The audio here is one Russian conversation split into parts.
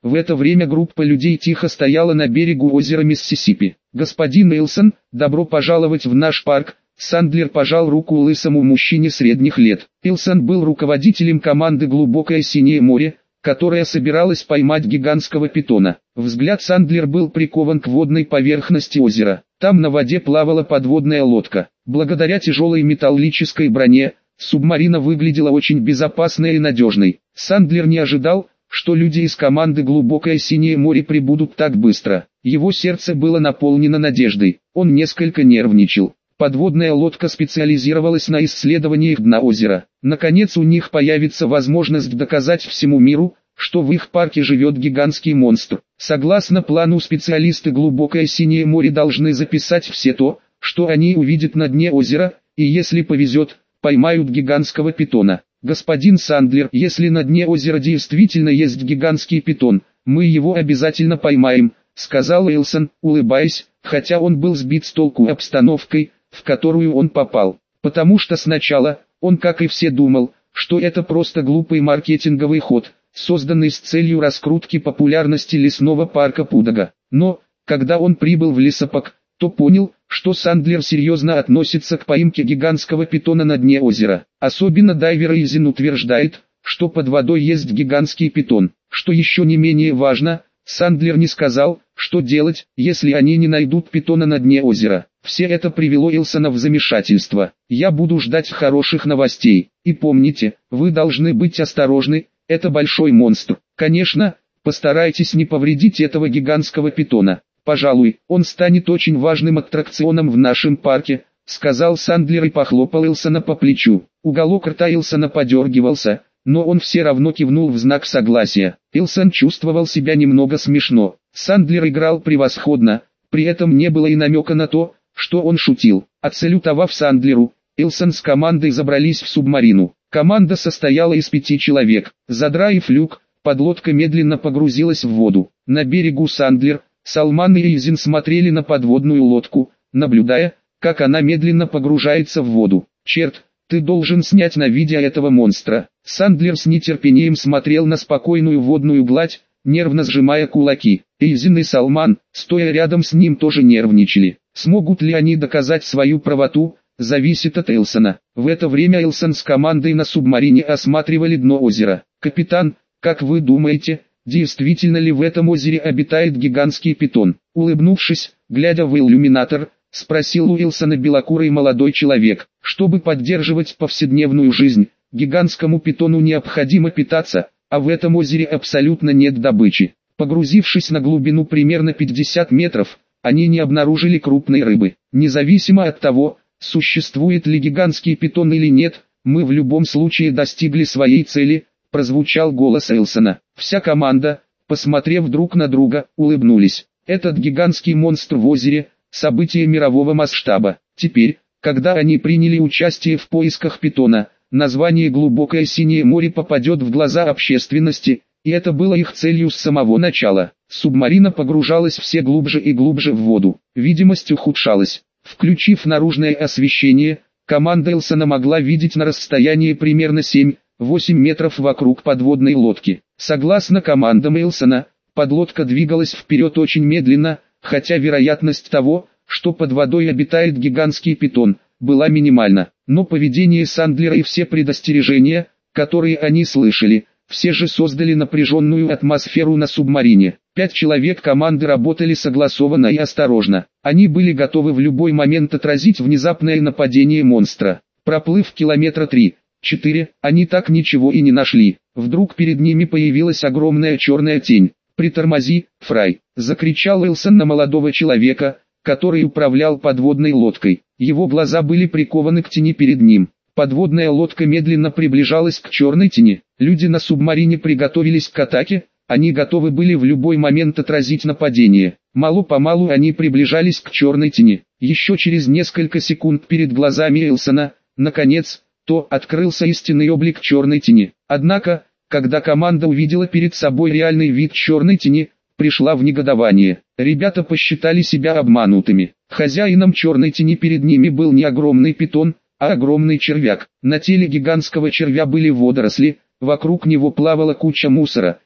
В это время группа людей тихо стояла на берегу озера Миссисипи. «Господин Уилсон, добро пожаловать в наш парк». Сандлер пожал руку лысому мужчине средних лет. Уилсон был руководителем команды «Глубокое синее море», которая собиралась поймать гигантского питона. Взгляд Сандлер был прикован к водной поверхности озера. Там на воде плавала подводная лодка. Благодаря тяжелой металлической броне, субмарина выглядела очень безопасной и надежной. Сандлер не ожидал, что люди из команды «Глубокое синее море» прибудут так быстро. Его сердце было наполнено надеждой. Он несколько нервничал. Подводная лодка специализировалась на исследованиях дна озера. Наконец у них появится возможность доказать всему миру, что в их парке живет гигантский монстр. Согласно плану, специалисты «Глубокое синее море» должны записать все то, что они увидят на дне озера, и если повезет, поймают гигантского питона. «Господин Сандлер, если на дне озера действительно есть гигантский питон, мы его обязательно поймаем», — сказал Уилсон, улыбаясь, хотя он был сбит с толку обстановкой, в которую он попал. Потому что сначала, он как и все думал, что это просто глупый маркетинговый ход, созданный с целью раскрутки популярности лесного парка Пудога. Но, когда он прибыл в лесопарк, то понял, что Сандлер серьезно относится к поимке гигантского питона на дне озера. Особенно дайвер Изин утверждает, что под водой есть гигантский питон. Что еще не менее важно, Сандлер не сказал, что делать, если они не найдут питона на дне озера. Все это привело Уилсона в замешательство. «Я буду ждать хороших новостей. И помните, вы должны быть осторожны, это большой монстр. Конечно, постарайтесь не повредить этого гигантского питона. Пожалуй, он станет очень важным аттракционом в нашем парке», — сказал Сандлер и похлопал Уилсона по плечу. Уголок рта Уилсона подергивался, но он все равно кивнул в знак согласия. Уилсон чувствовал себя немного смешно. Сандлер играл превосходно, при этом не было и намека на то, что он шутил. Отсалютовав Сандлеру, Уилсон с командой забрались в субмарину. Команда состояла из 5 человек. Задраив люк, подлодка медленно погрузилась в воду. На берегу Сандлер, Салман и Изин смотрели на подводную лодку, наблюдая, как она медленно погружается в воду. «Черт, ты должен снять на видео этого монстра». Сандлер с нетерпением смотрел на спокойную водную гладь, нервно сжимая кулаки. Изин и Салман, стоя рядом с ним, тоже нервничали. Смогут ли они доказать свою правоту, зависит от Уилсона. В это время Уилсон с командой на субмарине осматривали дно озера. «Капитан, как вы думаете, действительно ли в этом озере обитает гигантский питон?» Улыбнувшись, глядя в иллюминатор, спросил у Уилсона белокурый молодой человек. «Чтобы поддерживать повседневную жизнь, гигантскому питону необходимо питаться, а в этом озере абсолютно нет добычи». Погрузившись на глубину примерно 50 метров, они не обнаружили крупной рыбы. «Независимо от того, существует ли гигантский питон или нет, мы в любом случае достигли своей цели», — прозвучал голос Уилсона. Вся команда, посмотрев друг на друга, улыбнулись. Этот гигантский монстр в озере — событие мирового масштаба. Теперь, когда они приняли участие в поисках питона, название «Глубокое синее море» попадет в глаза общественности, и это было их целью с самого начала. Субмарина погружалась все глубже и глубже в воду. Видимость ухудшалась. Включив наружное освещение, команда Уилсона могла видеть на расстоянии примерно 7-8 метров вокруг подводной лодки. Согласно командам Уилсона, подлодка двигалась вперед очень медленно, хотя вероятность того, что под водой обитает гигантский питон, была минимальна. Но поведение Сандлера и все предостережения, которые они слышали, все же создали напряженную атмосферу на субмарине. 5 человек команды работали согласованно и осторожно. Они были готовы в любой момент отразить внезапное нападение монстра. Проплыв километра 3-4, они так ничего и не нашли. Вдруг перед ними появилась огромная черная тень. «Притормози, Фрай!» — закричал Уилсон на молодого человека, который управлял подводной лодкой. Его глаза были прикованы к тени перед ним. Подводная лодка медленно приближалась к черной тени. Люди на субмарине приготовились к атаке, они готовы были в любой момент отразить нападение. Мало-помалу они приближались к черной тени. Еще через несколько секунд перед глазами Уилсона, наконец, открылся истинный облик черной тени. Однако, когда команда увидела перед собой реальный вид черной тени, пришла в негодование. Ребята посчитали себя обманутыми. Хозяином черной тени перед ними был не огромный питон, а огромный червяк. На теле гигантского червя были водоросли, вокруг него плавала куча мусора,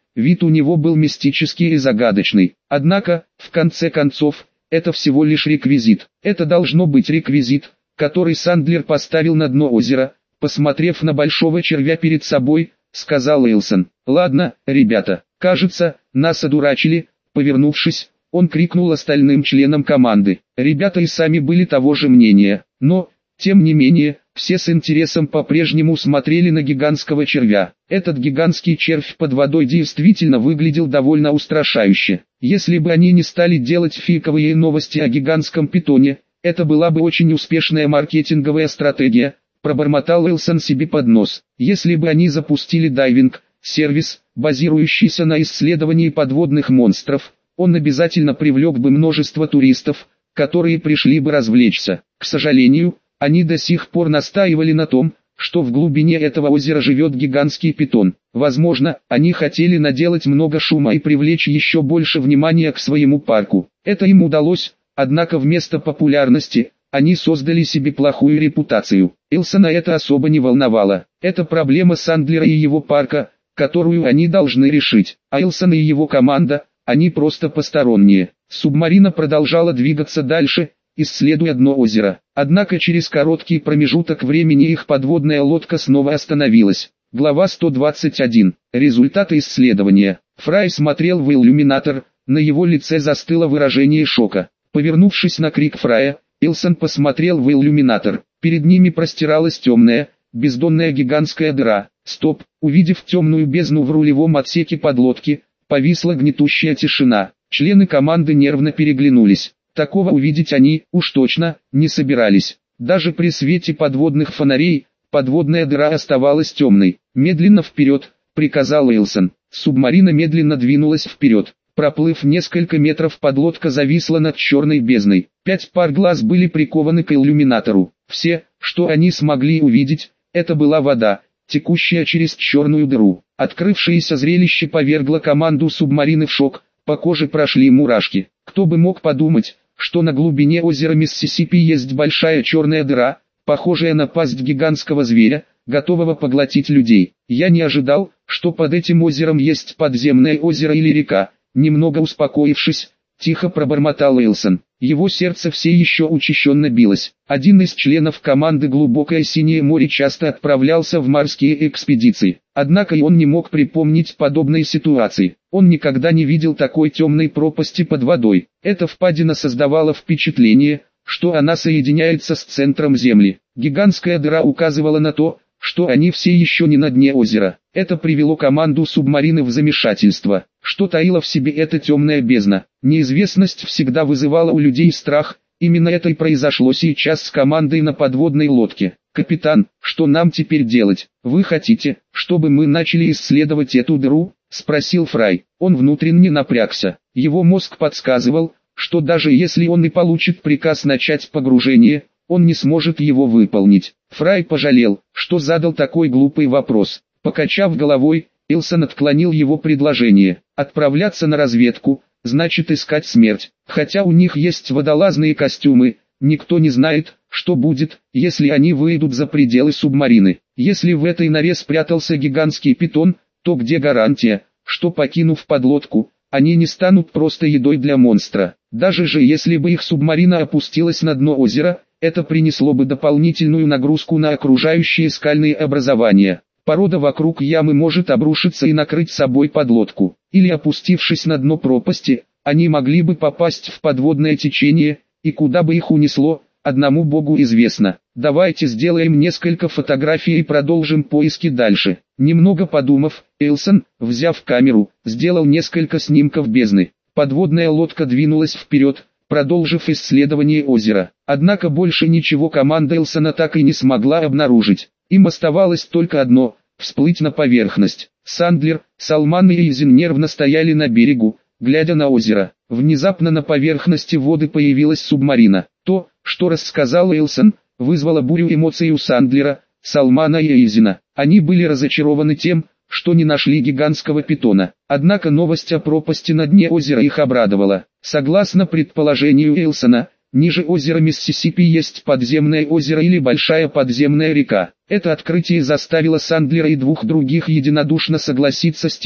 вид у него был мистический и загадочный. Однако, в конце концов, это всего лишь реквизит. Это должно быть реквизит, который Сандлер поставил на дно озера, посмотрев на большого червя перед собой, сказал Уилсон. «Ладно, ребята, кажется, нас одурачили». Повернувшись, он крикнул остальным членам команды. Ребята и сами были того же мнения, но, тем не менее, все с интересом по-прежнему смотрели на гигантского червя. Этот гигантский червь под водой действительно выглядел довольно устрашающе. Если бы они не стали делать фейковые новости о гигантском питоне, это была бы очень успешная маркетинговая стратегия, пробормотал Уилсон себе под нос. Если бы они запустили дайвинг-сервис, базирующийся на исследовании подводных монстров, он обязательно привлек бы множество туристов, которые пришли бы развлечься. К сожалению, они до сих пор настаивали на том, что в глубине этого озера живет гигантский питон. Возможно, они хотели наделать много шума и привлечь еще больше внимания к своему парку. Это им удалось, однако вместо популярности, они создали себе плохую репутацию. Уилсона это особо не волновало. Это проблема Сандлера и его парка, которую они должны решить. А Уилсон и его команда, они просто посторонние. Субмарина продолжала двигаться дальше, исследуя дно озера. Однако через короткий промежуток времени их подводная лодка снова остановилась. Глава 121. Результаты исследования. Фрай смотрел в иллюминатор, на его лице застыло выражение шока. Повернувшись на крик Фрая, Уилсон посмотрел в иллюминатор. Перед ними простиралась темная, бездонная гигантская дыра. Стоп! Увидев темную бездну в рулевом отсеке подлодки, повисла гнетущая тишина. Члены команды нервно переглянулись. Такого увидеть они, уж точно, не собирались. Даже при свете подводных фонарей, подводная дыра оставалась темной. «Медленно вперед», — приказал Уилсон. Субмарина медленно двинулась вперед. Проплыв несколько метров, подлодка зависла над черной бездной. 5 пар глаз были прикованы к иллюминатору. Все, что они смогли увидеть, это была вода, текущая через черную дыру. Открывшееся зрелище повергло команду субмарины в шок, по коже прошли мурашки. Кто бы мог подумать, что на глубине озера Миссисипи есть большая черная дыра, похожая на пасть гигантского зверя, готового поглотить людей. Я не ожидал, что под этим озером есть подземное озеро или река. Немного успокоившись, тихо пробормотал Уилсон. Его сердце все еще учащенно билось. Один из членов команды «Глубокое синее море» часто отправлялся в морские экспедиции. Однако и он не мог припомнить подобной ситуации. Он никогда не видел такой темной пропасти под водой. Эта впадина создавала впечатление, что она соединяется с центром Земли. Гигантская дыра указывала на то, что они все еще не на дне озера. Это привело команду субмарины в замешательство. Что таила в себе эта темная бездна? Неизвестность всегда вызывала у людей страх. Именно это и произошло сейчас с командой на подводной лодке. «Капитан, что нам теперь делать? Вы хотите, чтобы мы начали исследовать эту дыру?» — спросил Фрай. Он внутренне напрягся. Его мозг подсказывал, что даже если он и получит приказ начать погружение, он не сможет его выполнить. Фрай пожалел, что задал такой глупый вопрос. Покачав головой, Уилсон отклонил его предложение. Отправляться на разведку — значит искать смерть. Хотя у них есть водолазные костюмы, никто не знает, что будет, если они выйдут за пределы субмарины. Если в этой норе спрятался гигантский питон, то где гарантия, что покинув подлодку, они не станут просто едой для монстра? Даже же если бы их субмарина опустилась на дно озера, это принесло бы дополнительную нагрузку на окружающие скальные образования. Порода вокруг ямы может обрушиться и накрыть собой подлодку. Или опустившись на дно пропасти, они могли бы попасть в подводное течение, и куда бы их унесло, одному Богу известно. Давайте сделаем несколько фотографий и продолжим поиски дальше. Немного подумав, Уилсон, взяв камеру, сделал несколько снимков бездны. Подводная лодка двинулась вперед, продолжив исследование озера. Однако больше ничего команда Уилсона так и не смогла обнаружить. Им оставалось только одно – всплыть на поверхность. Сандлер, Салман и Эйзен нервно стояли на берегу, глядя на озеро. Внезапно на поверхности воды появилась субмарина. То, что рассказал Уилсон, вызвало бурю эмоций у Сандлера, Салмана и Эйзена. Они были разочарованы тем, что не нашли гигантского питона. Однако новость о пропасти на дне озера их обрадовала. Согласно предположению Уилсона, ниже озера Миссисипи есть подземное озеро или большая подземная река. Это открытие заставило Сандлера и двух других единодушно согласиться с тем,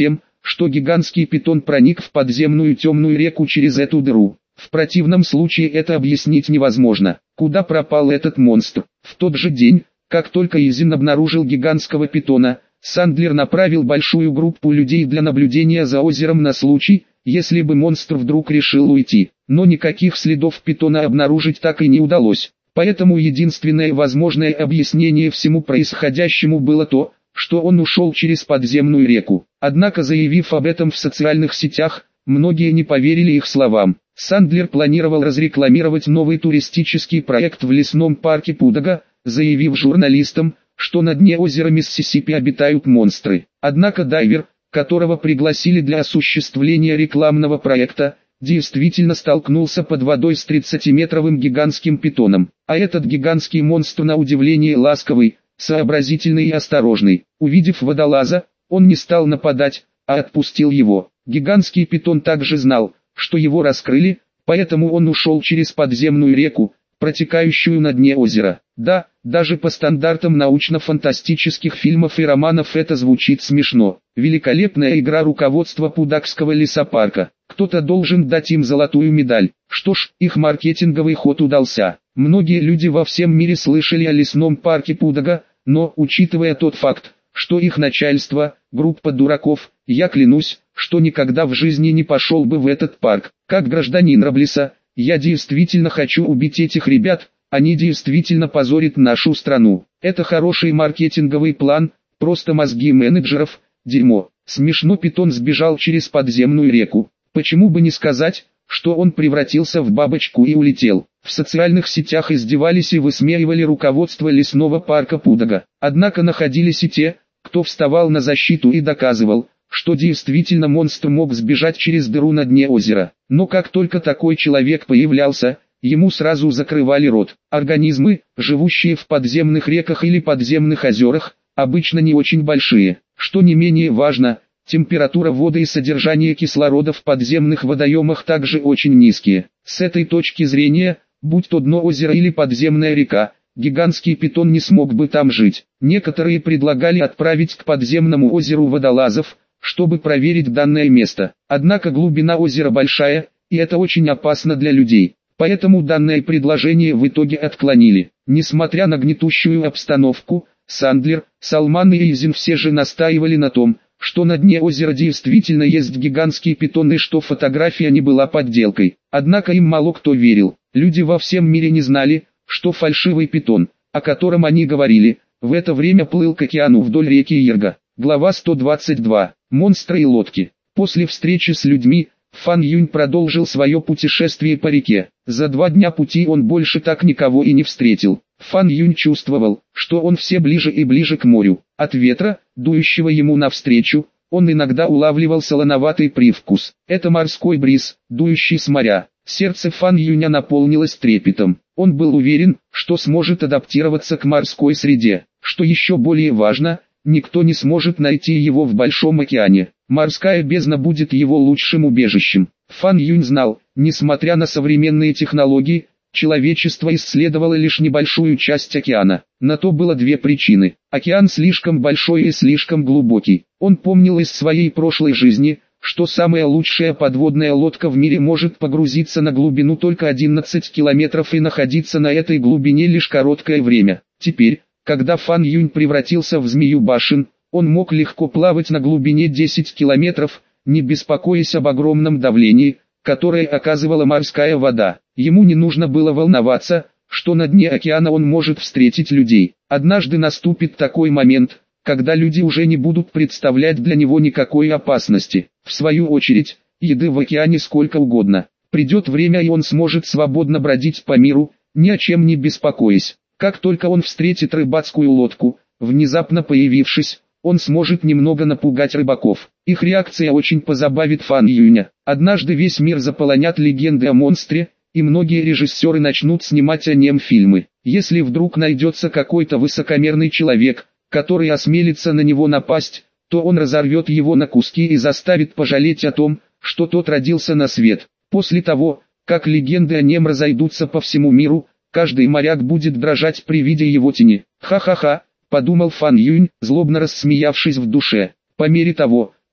что гигантский питон проник в подземную темную реку через эту дыру. В противном случае это объяснить невозможно. Куда пропал этот монстр? В тот же день, как только Изин обнаружил гигантского питона, Сандлер направил большую группу людей для наблюдения за озером на случай, если бы монстр вдруг решил уйти. Но никаких следов питона обнаружить так и не удалось. Поэтому единственное возможное объяснение всему происходящему было то, что он ушел через подземную реку. Однако, заявив об этом в социальных сетях, многие не поверили их словам. Сандлер планировал разрекламировать новый туристический проект в лесном парке Пудога, заявив журналистам, что на дне озера Миссисипи обитают монстры. Однако дайвер, которого пригласили для осуществления рекламного проекта, действительно столкнулся под водой с 30-метровым гигантским питоном. А этот гигантский монстр на удивление ласковый, сообразительный и осторожный. Увидев водолаза, он не стал нападать, а отпустил его. Гигантский питон также знал, что его раскрыли, поэтому он ушел через подземную реку, протекающую на дне озера. Да, даже по стандартам научно-фантастических фильмов и романов это звучит смешно. Великолепная игра руководства Пудогского лесопарка. Кто-то должен дать им золотую медаль. Что ж, их маркетинговый ход удался. Многие люди во всем мире слышали о лесном парке Пудога, но, учитывая тот факт, что их начальство, группа дураков, я клянусь, что никогда в жизни не пошел бы в этот парк. Как гражданин Роблеса, я действительно хочу убить этих ребят, они действительно позорят нашу страну. Это хороший маркетинговый план, просто мозги менеджеров, дерьмо. Смешно, питон сбежал через подземную реку. Почему бы не сказать, что он превратился в бабочку и улетел. В социальных сетях издевались и высмеивали руководство лесного парка Пудога. Однако находились и те, кто вставал на защиту и доказывал, что действительно монстр мог сбежать через дыру на дне озера. Но как только такой человек появлялся, ему сразу закрывали рот. Организмы, живущие в подземных реках или подземных озерах, обычно не очень большие. Что не менее важно, температура воды и содержание кислорода в подземных водоемах также очень низкие. С этой точки зрения, будь то дно озера или подземная река, гигантский питон не смог бы там жить. Некоторые предлагали отправить к подземному озеру водолазов, чтобы проверить данное место. Однако глубина озера большая, и это очень опасно для людей. Поэтому данное предложение в итоге отклонили. Несмотря на гнетущую обстановку, Сандлер, Салман и Изин все же настаивали на том, что на дне озера действительно есть гигантский питон и что фотография не была подделкой. Однако им мало кто верил. Люди во всем мире не знали, что фальшивый питон, о котором они говорили, в это время плыл к океану вдоль реки Ирга. Глава 122. Монстры и лодки. После встречи с людьми, Фан Юнь продолжил свое путешествие по реке. За 2 дня пути он больше так никого и не встретил. Фан Юнь чувствовал, что он все ближе и ближе к морю. От ветра, дующего ему навстречу, он иногда улавливал солоноватый привкус. Это морской бриз, дующий с моря. Сердце Фан Юня наполнилось трепетом. Он был уверен, что сможет адаптироваться к морской среде. Что еще более важно, никто не сможет найти его в большом океане. Морская бездна будет его лучшим убежищем. Фан Юнь знал, несмотря на современные технологии, человечество исследовало лишь небольшую часть океана. На то было 2 причины. Океан слишком большой и слишком глубокий. Он помнил из своей прошлой жизни, что самая лучшая подводная лодка в мире может погрузиться на глубину только 11 километров и находиться на этой глубине лишь короткое время. Теперь, когда Фан Юнь превратился в змею башен, он мог легко плавать на глубине 10 километров, не беспокоясь об огромном давлении, которое оказывала морская вода. Ему не нужно было волноваться, что на дне океана он может встретить людей. Однажды наступит такой момент, когда люди уже не будут представлять для него никакой опасности. В свою очередь, еды в океане сколько угодно. Придет время, и он сможет свободно бродить по миру, ни о чем не беспокоясь. Как только он встретит рыбацкую лодку, внезапно появившись, он сможет немного напугать рыбаков. Их реакция очень позабавит Фан Юня. Однажды весь мир заполонят легенды о монстре, и многие режиссеры начнут снимать о нем фильмы. Если вдруг найдется какой-то высокомерный человек, который осмелится на него напасть, то он разорвет его на куски и заставит пожалеть о том, что тот родился на свет. После того, как легенды о нем разойдутся по всему миру, каждый моряк будет дрожать при виде его тени. Ха-ха-ха, подумал Фан Юнь, злобно рассмеявшись в душе. По мере того,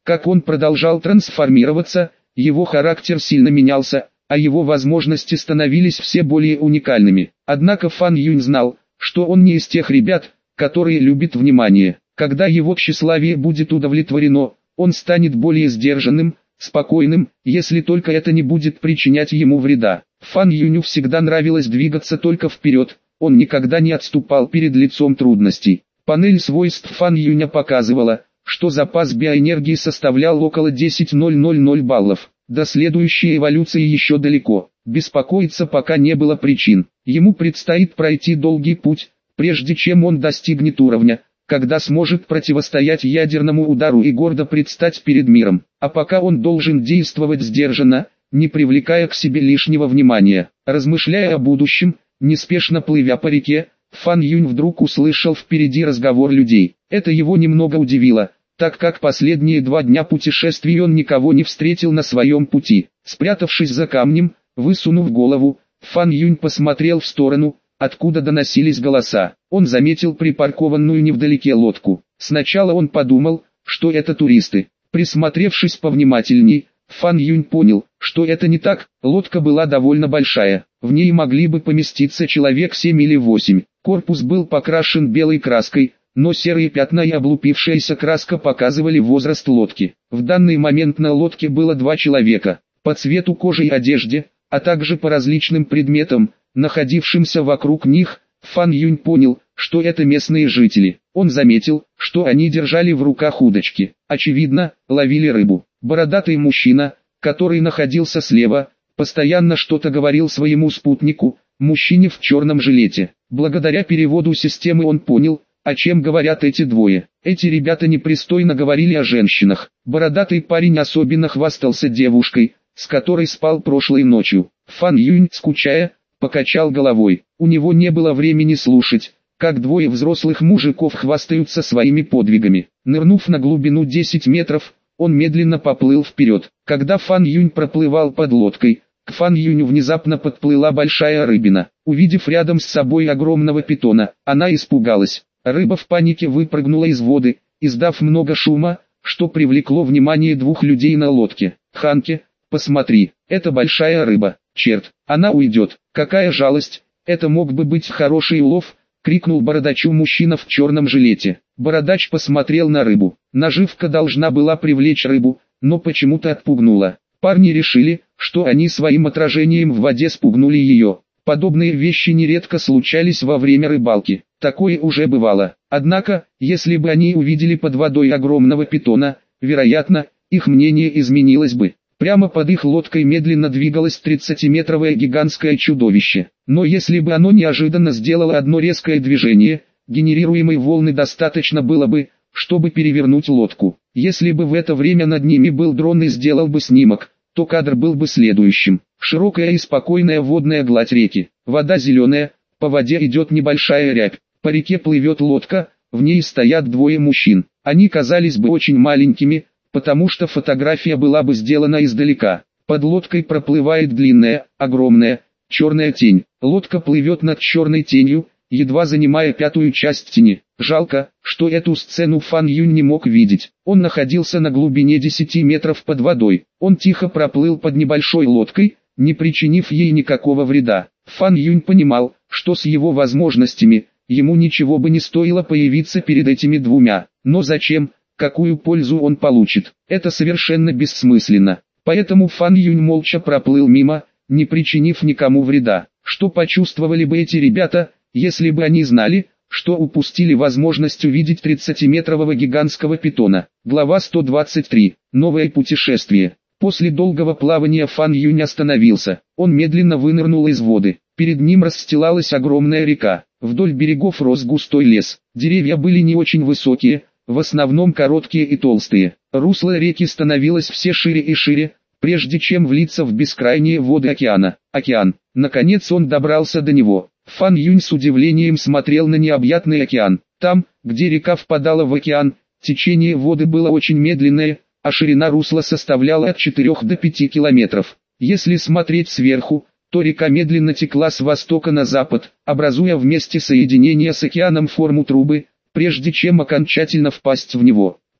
Как он продолжал трансформироваться, его характер сильно менялся, а его возможности становились все более уникальными. Однако Фан Юнь знал, что он не из тех ребят, которые любят внимание. Когда его тщеславие будет удовлетворено, он станет более сдержанным, спокойным, если только это не будет причинять ему вреда. Фан Юню всегда нравилось двигаться только вперед, он никогда не отступал перед лицом трудностей. Панель свойств Фан Юня показывала, что запас биоэнергии составлял около 10,000 баллов. До следующей эволюции еще далеко, беспокоиться пока не было причин. Ему предстоит пройти долгий путь, прежде чем он достигнет уровня, когда сможет противостоять ядерному удару и гордо предстать перед миром. А пока он должен действовать сдержанно, не привлекая к себе лишнего внимания. Размышляя о будущем, неспешно плывя по реке, Фан Юнь вдруг услышал впереди разговор людей. Это его немного удивило, так как последние 2 дня путешествий он никого не встретил на своем пути. Спрятавшись за камнем, высунув голову, Фан Юнь посмотрел в сторону, откуда доносились голоса. Он заметил припаркованную невдалеке лодку. Сначала он подумал, что это туристы. Присмотревшись повнимательней, Фан Юнь понял, что это не так. Лодка была довольно большая, в ней могли бы поместиться человек 7 или 8. Корпус был покрашен белой краской, но серые пятна и облупившаяся краска показывали возраст лодки. В данный момент на лодке было 2 человека, по цвету кожи и одежде, а также по различным предметам, находившимся вокруг них. Фан Юнь понял, что это местные жители. Он заметил, что они держали в руках удочки, очевидно, ловили рыбу. Бородатый мужчина, который находился слева, постоянно что-то говорил своему спутнику, мужчине в черном жилете. Благодаря переводу системы он понял, о чем говорят эти двое. Эти ребята непристойно говорили о женщинах. Бородатый парень особенно хвастался девушкой, с которой спал прошлой ночью. Фан Юнь, скучая, покачал головой. У него не было времени слушать, как 2 взрослых мужиков хвастаются своими подвигами. Нырнув на глубину 10 метров, он медленно поплыл вперед. Когда Фан Юнь проплывал под лодкой, к Фан Юню внезапно подплыла большая рыбина. Увидев рядом с собой огромного питона, она испугалась. Рыба в панике выпрыгнула из воды, издав много шума, что привлекло внимание 2 людей на лодке. «Ханке, посмотри, это большая рыба, черт, она уйдет, какая жалость, это мог бы быть хороший улов», — крикнул бородачу мужчина в черном жилете. Бородач посмотрел на рыбу. Наживка должна была привлечь рыбу, но почему-то отпугнула. Парни решили, что они своим отражением в воде спугнули ее. Подобные вещи нередко случались во время рыбалки. Такое уже бывало. Однако, если бы они увидели под водой огромного питона, вероятно, их мнение изменилось бы. Прямо под их лодкой медленно двигалось 30-метровое гигантское чудовище. Но если бы оно неожиданно сделало одно резкое движение, генерируемой волны достаточно было бы, чтобы перевернуть лодку. Если бы в это время над ними был дрон и сделал бы снимок, то кадр был бы следующим. Широкая и спокойная водная гладь реки. Вода зеленая, по воде идет небольшая рябь. По реке плывет лодка, в ней стоят 2 мужчин. Они казались бы очень маленькими, потому что фотография была бы сделана издалека. Под лодкой проплывает длинная, огромная, черная тень. Лодка плывет над черной тенью, едва занимая 5-ю часть тени. Жалко, что эту сцену Фан Юнь не мог видеть. Он находился на глубине 10 метров под водой. Он тихо проплыл под небольшой лодкой, не причинив ей никакого вреда. Фан Юнь понимал, что с его возможностями, ему ничего бы не стоило появиться перед этими 2. Но зачем, какую пользу он получит? Это совершенно бессмысленно. Поэтому Фан Юнь молча проплыл мимо, не причинив никому вреда. Что почувствовали бы эти ребята, если бы они знали, что упустили возможность увидеть 30-метрового гигантского питона? Глава 123. Новое путешествие. После долгого плавания Фан Юнь остановился. Он медленно вынырнул из воды. Перед ним расстилалась огромная река. Вдоль берегов рос густой лес. Деревья были не очень высокие, в основном короткие и толстые. Русло реки становилось все шире и шире, прежде чем влиться в бескрайние воды океана. Океан. Наконец он добрался до него. Фан Юнь с удивлением смотрел на необъятный океан. Там, где река впадала в океан, течение воды было очень медленное, а ширина русла составляла от 4 до 5 километров. Если смотреть сверху, то река медленно текла с востока на запад, образуя в месте соединения с океаном форму трубы, прежде чем окончательно впасть в него.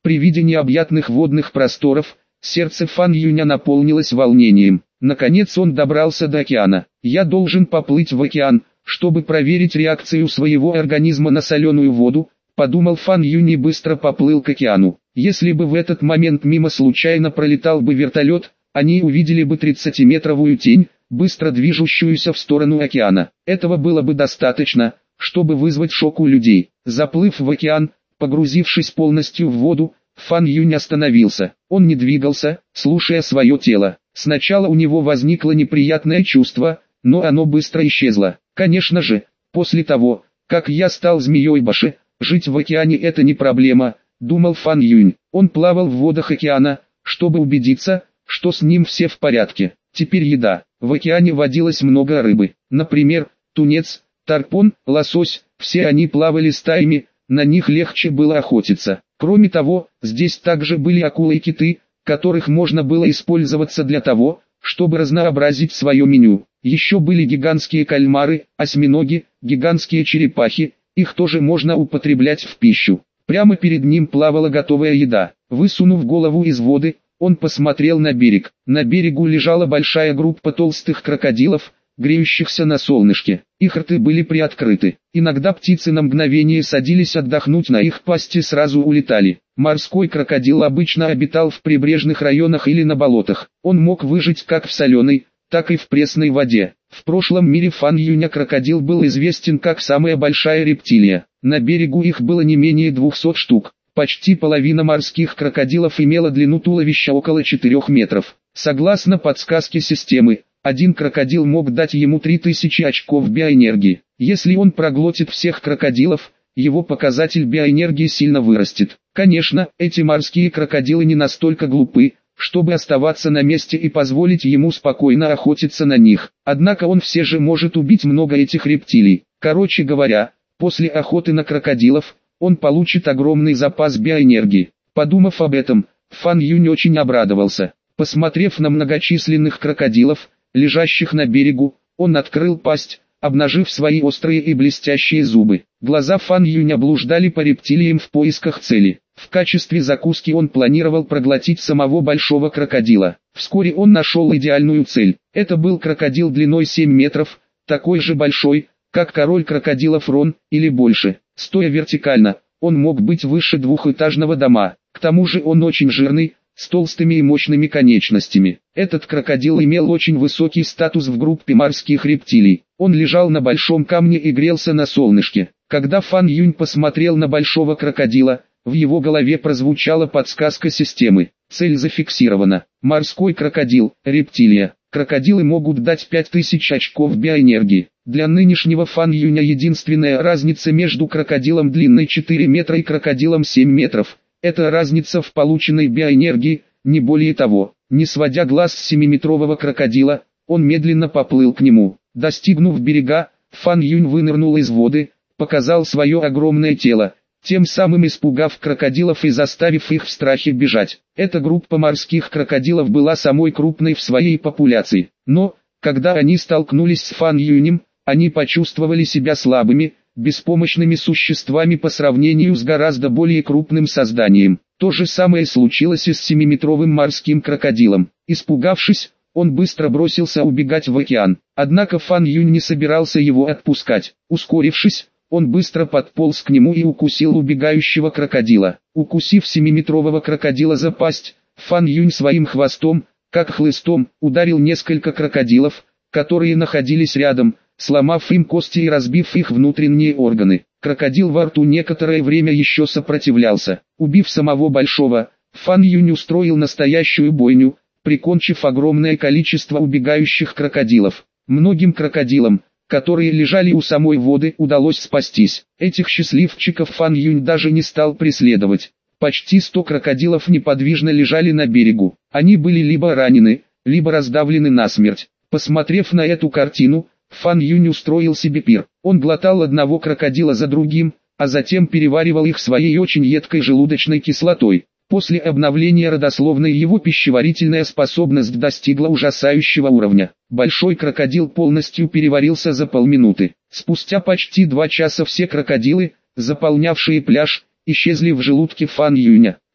При виде необъятных водных просторов, сердце Фан Юня наполнилось волнением. Наконец он добрался до океана. «Я должен поплыть в океан, чтобы проверить реакцию своего организма на соленую воду», подумал Фан Юнь и быстро поплыл к океану. Если бы в этот момент мимо случайно пролетал бы вертолет, они увидели бы 30-метровую тень, быстро движущуюся в сторону океана. Этого было бы достаточно, чтобы вызвать шок у людей. Заплыв в океан, погрузившись полностью в воду, Фан Юнь остановился. Он не двигался, слушая свое тело. Сначала у него возникло неприятное чувство, но оно быстро исчезло. Конечно же, после того, как я стал змеей Баши, жить в океане это не проблема, думал Фан Юнь. Он плавал в водах океана, чтобы убедиться, что с ним все в порядке. Теперь еда. В океане водилось много рыбы. Например, тунец, тарпон, лосось, все они плавали стаями, на них легче было охотиться. Кроме того, здесь также были акулы и киты, которых можно было использоваться для того, чтобы разнообразить свое меню. Еще были гигантские кальмары, осьминоги, гигантские черепахи, их тоже можно употреблять в пищу. Прямо перед ним плавала готовая еда. Высунув голову из воды, он посмотрел на берег. На берегу лежала большая группа толстых крокодилов, греющихся на солнышке. Их рты были приоткрыты. Иногда птицы на мгновение садились отдохнуть, на их пасти сразу улетали. Морской крокодил обычно обитал в прибрежных районах или на болотах. Он мог выжить как в соленой, так и в пресной воде. В прошлом мире Фан Юня крокодил был известен как самая большая рептилия. На берегу их было не менее 200 штук. Почти половина морских крокодилов имела длину туловища около 4 метров. Согласно подсказке системы, один крокодил мог дать ему 3000 очков биоэнергии. Если он проглотит всех крокодилов, его показатель биоэнергии сильно вырастет. Конечно, эти морские крокодилы не настолько глупы, чтобы оставаться на месте и позволить ему спокойно охотиться на них. Однако он все же может убить много этих рептилий. Короче говоря, после охоты на крокодилов, он получит огромный запас биоэнергии. Подумав об этом, Фан Юнь очень обрадовался. Посмотрев на многочисленных крокодилов, лежащих на берегу, он открыл пасть, обнажив свои острые и блестящие зубы. Глаза Фан Юня блуждали по рептилиям в поисках цели. В качестве закуски он планировал проглотить самого большого крокодила. Вскоре он нашел идеальную цель. Это был крокодил длиной 7 метров, такой же большой, как король крокодилов Рон, или больше. Стоя вертикально, он мог быть выше двухэтажного дома. К тому же он очень жирный, с толстыми и мощными конечностями. Этот крокодил имел очень высокий статус в группе морских рептилий. Он лежал на большом камне и грелся на солнышке. Когда Фан Юнь посмотрел на большого крокодила, в его голове прозвучала подсказка системы. Цель зафиксирована. Морской крокодил, рептилия. Крокодилы могут дать 5000 очков биоэнергии. Для нынешнего Фан Юня единственная разница между крокодилом длиной 4 метра и крокодилом 7 метров. Это разница в полученной биоэнергии, не более того. Не сводя глаз с 7-метрового крокодила, он медленно поплыл к нему. Достигнув берега, Фан Юнь вынырнул из воды, показал свое огромное тело, тем самым испугав крокодилов и заставив их в страхе бежать. Эта группа морских крокодилов была самой крупной в своей популяции. Но, когда они столкнулись с Фан Юнем, они почувствовали себя слабыми, беспомощными существами по сравнению с гораздо более крупным созданием. То же самое случилось и с 7-метровым морским крокодилом. Испугавшись, он быстро бросился убегать в океан. Однако Фан Юнь не собирался его отпускать. Ускорившись, он быстро подполз к нему и укусил убегающего крокодила. Укусив 7-метрового крокодила за пасть, Фан Юнь своим хвостом, как хлыстом, ударил несколько крокодилов, которые находились рядом, сломав им кости и разбив их внутренние органы. Крокодил во рту некоторое время еще сопротивлялся. Убив самого большого, Фан Юнь устроил настоящую бойню, прикончив огромное количество убегающих крокодилов. Многим крокодилам, которые лежали у самой воды, удалось спастись. Этих счастливчиков Фан Юнь даже не стал преследовать. Почти 100 крокодилов неподвижно лежали на берегу. Они были либо ранены, либо раздавлены насмерть. Посмотрев на эту картину, Фан Юнь устроил себе пир. Он глотал одного крокодила за другим, а затем переваривал их своей очень едкой желудочной кислотой. После обновления родословной его пищеварительная способность достигла ужасающего уровня. Большой крокодил полностью переварился за полминуты. Спустя почти 2 часа все крокодилы, заполнявшие пляж, исчезли в желудке Фан Юня.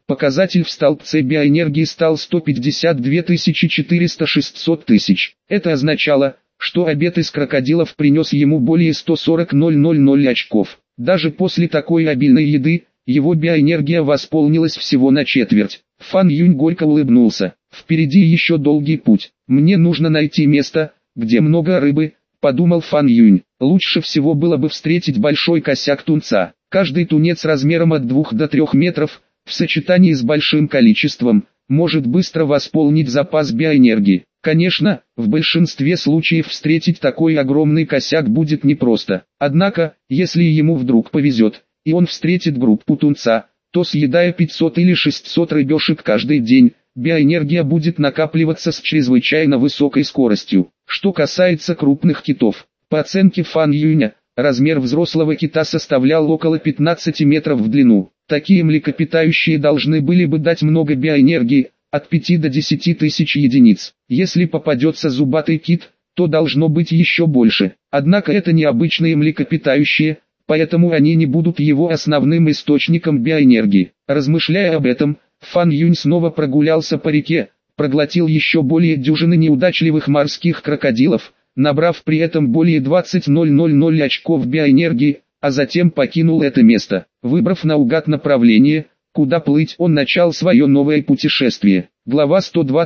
Показатель в столбце биоэнергии стал 152 400 600 тысяч. Это означало, что обед из крокодилов принес ему более 140 000 очков. Даже после такой обильной еды, его биоэнергия восполнилась всего на четверть. Фан Юнь горько улыбнулся. Впереди еще долгий путь. Мне нужно найти место, где много рыбы, подумал Фан Юнь. Лучше всего было бы встретить большой косяк тунца. Каждый тунец размером от 2 до 3 метров, в сочетании с большим количеством, может быстро восполнить запас биоэнергии. Конечно, в большинстве случаев встретить такой огромный косяк будет непросто. Однако, если ему вдруг повезет, и он встретит группу тунца, то съедая 500 или 600 рыбешек каждый день, биоэнергия будет накапливаться с чрезвычайно высокой скоростью. Что касается крупных китов, по оценке Фан Юня, размер взрослого кита составлял около 15 метров в длину. Такие млекопитающие должны были бы дать много биоэнергии, от 5 до 10 тысяч единиц. Если попадется зубатый кит, то должно быть еще больше. Однако это не обычные млекопитающие, поэтому они не будут его основным источником биоэнергии. Размышляя об этом, Фан Юнь снова прогулялся по реке, проглотил еще более дюжины неудачливых морских крокодилов, набрав при этом более 20 000 очков биоэнергии, а затем покинул это место. Выбрав наугад направление, куда плыть, он начал свое новое путешествие. Глава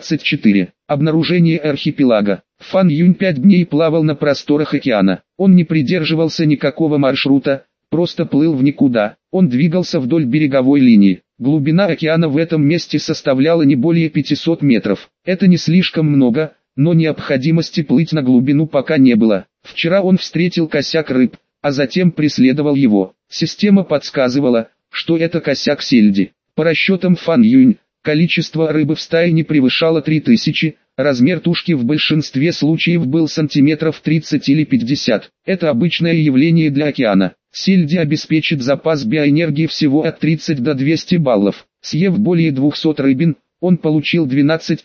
124. Обнаружение архипелага. Фан Юнь 5 дней плавал на просторах океана. Он не придерживался никакого маршрута, просто плыл в никуда. Он двигался вдоль береговой линии. Глубина океана в этом месте составляла не более 500 метров. Это не слишком много, но необходимости плыть на глубину пока не было. Вчера он встретил косяк рыб, а затем преследовал его. Система подсказывала, что это косяк сельди. По расчетам Фан Юнь, количество рыбы в стае не превышало 3000, размер тушки в большинстве случаев был сантиметров 30 или 50. Это обычное явление для океана. Сельди обеспечит запас биоэнергии всего от 30 до 200 баллов. Съев более 200 рыбин, он получил 12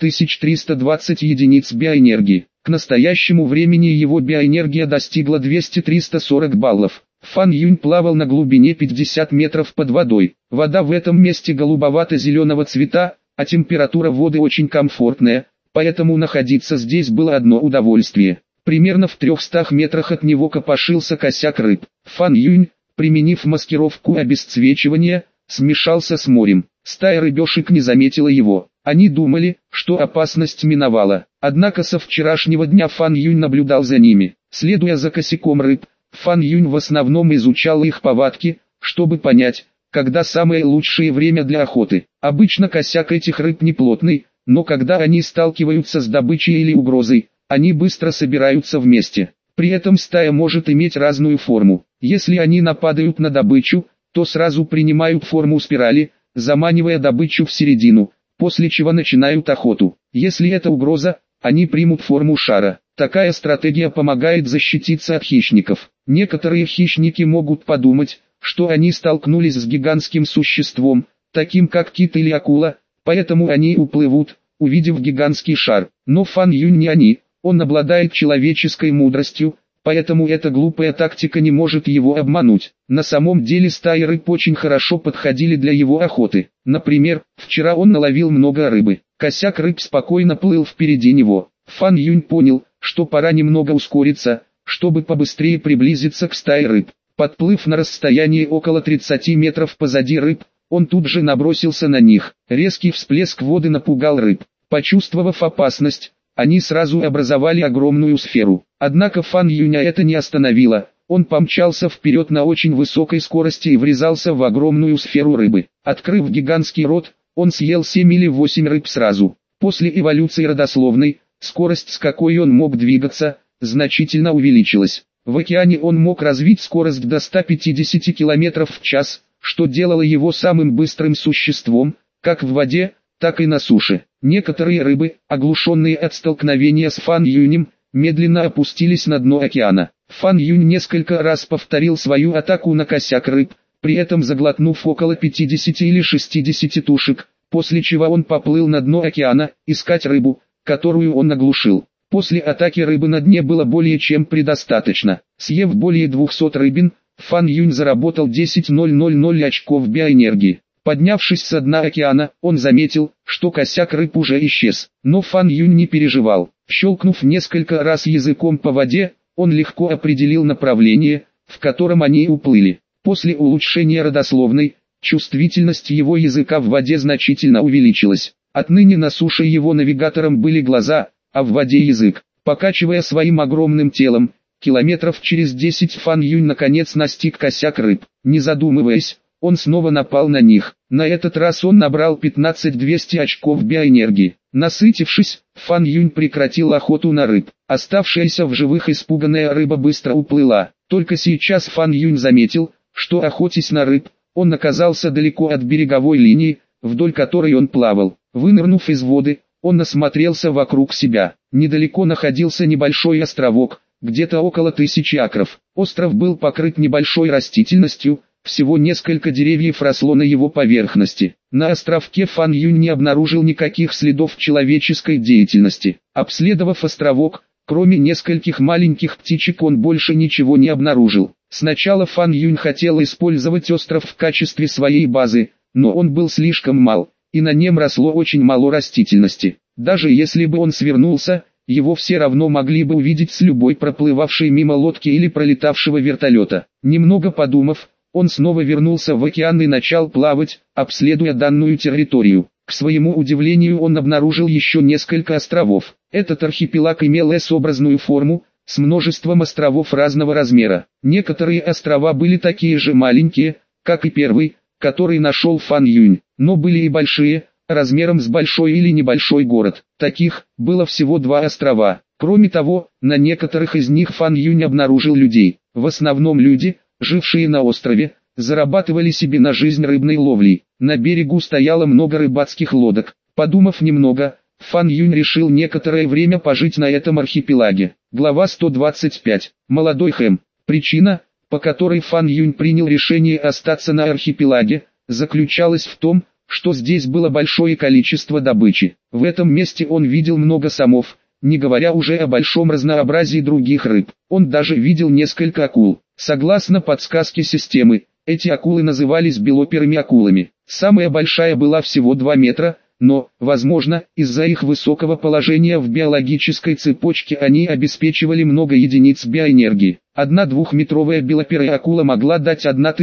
320 единиц биоэнергии. К настоящему времени его биоэнергия достигла 200-340 баллов. Фан Юнь плавал на глубине 50 метров под водой. Вода в этом месте голубовато-зеленого цвета, а температура воды очень комфортная, поэтому находиться здесь было одно удовольствие. Примерно в 300 метрах от него копошился косяк рыб. Фан Юнь, применив маскировку обесцвечивания, смешался с морем. Стая рыбешек не заметила его. Они думали, что опасность миновала. Однако со вчерашнего дня Фан Юнь наблюдал за ними. Следуя за косяком рыб, Фан Юнь в основном изучал их повадки, чтобы понять, когда самое лучшее время для охоты. Обычно косяк этих рыб не плотный, но когда они сталкиваются с добычей или угрозой, они быстро собираются вместе. При этом стая может иметь разную форму. Если они нападают на добычу, то сразу принимают форму спирали, заманивая добычу в середину, после чего начинают охоту. Если это угроза, они примут форму шара. Такая стратегия помогает защититься от хищников. Некоторые хищники могут подумать, что они столкнулись с гигантским существом, таким как кит или акула, поэтому они уплывут, увидев гигантский шар. Но Фан Юнь не они, он обладает человеческой мудростью, поэтому эта глупая тактика не может его обмануть. На самом деле стаи рыб очень хорошо подходили для его охоты. Например, вчера он наловил много рыбы. Косяк рыб спокойно плыл впереди него. Фан Юнь понял, что пора немного ускориться, чтобы побыстрее приблизиться к стае рыб. Подплыв на расстояние около 30 метров позади рыб, он тут же набросился на них. Резкий всплеск воды напугал рыб. Почувствовав опасность, они сразу образовали огромную сферу. Однако Фан Юня это не остановило. Он помчался вперед на очень высокой скорости и врезался в огромную сферу рыбы. Открыв гигантский рот, он съел 7 или 8 рыб сразу. После эволюции родословной, скорость, с какой он мог двигаться, значительно увеличилась. В океане он мог развить скорость до 150 км в час, что делало его самым быстрым существом, как в воде, так и на суше. Некоторые рыбы, оглушенные от столкновения с Фан Юнем, медленно опустились на дно океана. Фан Юнь несколько раз повторил свою атаку на косяк рыб, при этом заглотнув около 50 или 60 тушек, после чего он поплыл на дно океана, искать рыбу, которую он оглушил. После атаки рыбы на дне было более чем предостаточно. Съев более 200 рыбин, Фан Юнь заработал 10 000 очков биоэнергии. Поднявшись со дна океана, он заметил, что косяк рыб уже исчез. Но Фан Юнь не переживал. Щелкнув несколько раз языком по воде, он легко определил направление, в котором они уплыли. После улучшения родословной, чувствительность его языка в воде значительно увеличилась. Отныне на суше его навигатором были глаза, а в воде язык. Покачивая своим огромным телом, километров через 10 Фан Юнь наконец настиг косяк рыб. Не задумываясь, он снова напал на них. На этот раз он набрал 15200 очков биоэнергии. Насытившись, Фан Юнь прекратил охоту на рыб. Оставшаяся в живых испуганная рыба быстро уплыла. Только сейчас Фан Юнь заметил, что охотясь на рыб, он оказался далеко от береговой линии, вдоль которой он плавал. Вынырнув из воды, он осмотрелся вокруг себя. Недалеко находился небольшой островок, где-то около 1000 акров. Остров был покрыт небольшой растительностью, всего несколько деревьев росло на его поверхности. На островке Фан Юнь не обнаружил никаких следов человеческой деятельности. Обследовав островок, кроме нескольких маленьких птичек он больше ничего не обнаружил. Сначала Фан Юнь хотел использовать остров в качестве своей базы, но он был слишком мал, и на нем росло очень мало растительности. Даже если бы он свернулся, его все равно могли бы увидеть с любой проплывавшей мимо лодки или пролетавшего вертолета. Немного подумав, он снова вернулся в океан и начал плавать, обследуя данную территорию. К своему удивлению он обнаружил еще несколько островов. Этот архипелаг имел S-образную форму, с множеством островов разного размера. Некоторые острова были такие же маленькие, как и первый, который нашел Фан Юнь, но были и большие, размером с большой или небольшой город. Таких было всего 2 острова. Кроме того, на некоторых из них Фан Юнь обнаружил людей. В основном люди, жившие на острове, зарабатывали себе на жизнь рыбной ловлей. На берегу стояло много рыбацких лодок. Подумав немного, Фан Юнь решил некоторое время пожить на этом архипелаге. Глава 125. Молодой Хэм. Причина, по которой Фан Юнь принял решение остаться на архипелаге, заключалась в том, что здесь было большое количество добычи. В этом месте он видел много самов, не говоря уже о большом разнообразии других рыб. Он даже видел несколько акул. Согласно подсказке системы, эти акулы назывались белоперыми акулами. Самая большая была всего 2 метра, но, возможно, из-за их высокого положения в биологической цепочке они обеспечивали много единиц биоэнергии. Одна 2-метровая белоперая акула могла дать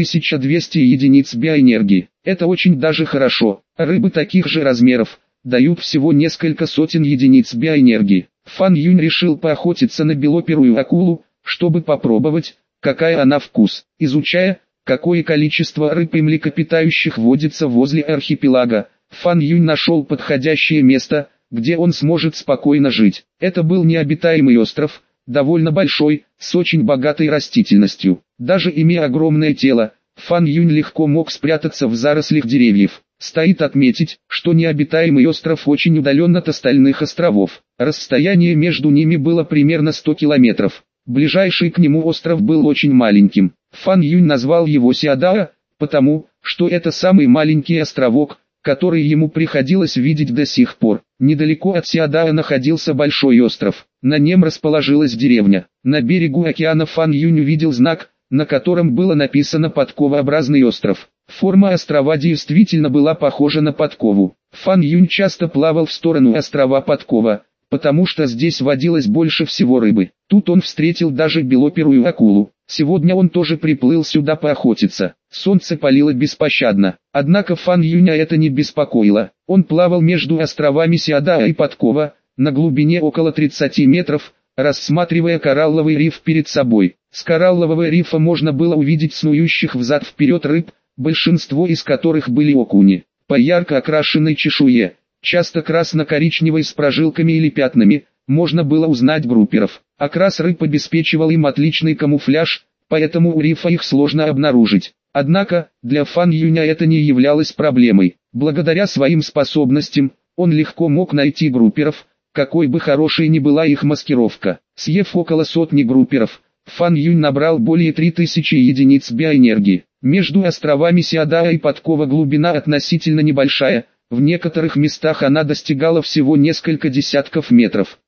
1200 единиц биоэнергии. Это очень даже хорошо. Рыбы таких же размеров дают всего несколько сотен единиц биоэнергии. Фан Юнь решил поохотиться на белоперую акулу, чтобы попробовать, какая она вкус. Изучая, какое количество рыб и млекопитающих водится возле архипелага, Фан Юнь нашел подходящее место, где он сможет спокойно жить. Это был необитаемый остров, довольно большой, с очень богатой растительностью. Даже имея огромное тело, Фан Юнь легко мог спрятаться в зарослях деревьев. Стоит отметить, что необитаемый остров очень удален от остальных островов. Расстояние между ними было примерно 100 километров. Ближайший к нему остров был очень маленьким. Фан Юнь назвал его Сиадао, потому, что это самый маленький островок, который ему приходилось видеть до сих пор. Недалеко от Сиадао находился большой остров. На нем расположилась деревня. На берегу океана Фан Юнь увидел знак, на котором было написано «Подковообразный остров». Форма острова действительно была похожа на подкову. Фан Юнь часто плавал в сторону острова Подкова, потому что здесь водилось больше всего рыбы. Тут он встретил даже белоперую акулу. Сегодня он тоже приплыл сюда поохотиться. Солнце палило беспощадно. Однако Фан Юня это не беспокоило. Он плавал между островами Сиадао и Подкова, на глубине около 30 метров, рассматривая коралловый риф перед собой. С кораллового рифа можно было увидеть снующих взад-вперед рыб, большинство из которых были окуни. По ярко окрашенной чешуе, часто красно-коричневой с прожилками или пятнами, можно было узнать групперов. Окрас рыб обеспечивал им отличный камуфляж, поэтому у рифа их сложно обнаружить. Однако, для Фан Юня это не являлось проблемой. Благодаря своим способностям, он легко мог найти групперов, какой бы хорошей ни была их маскировка. Съев около сотни групперов, Фан Юнь набрал более 3000 единиц биоэнергии. Между островами Сиадао и Подкова глубина относительно небольшая, в некоторых местах она достигала всего несколько десятков метров.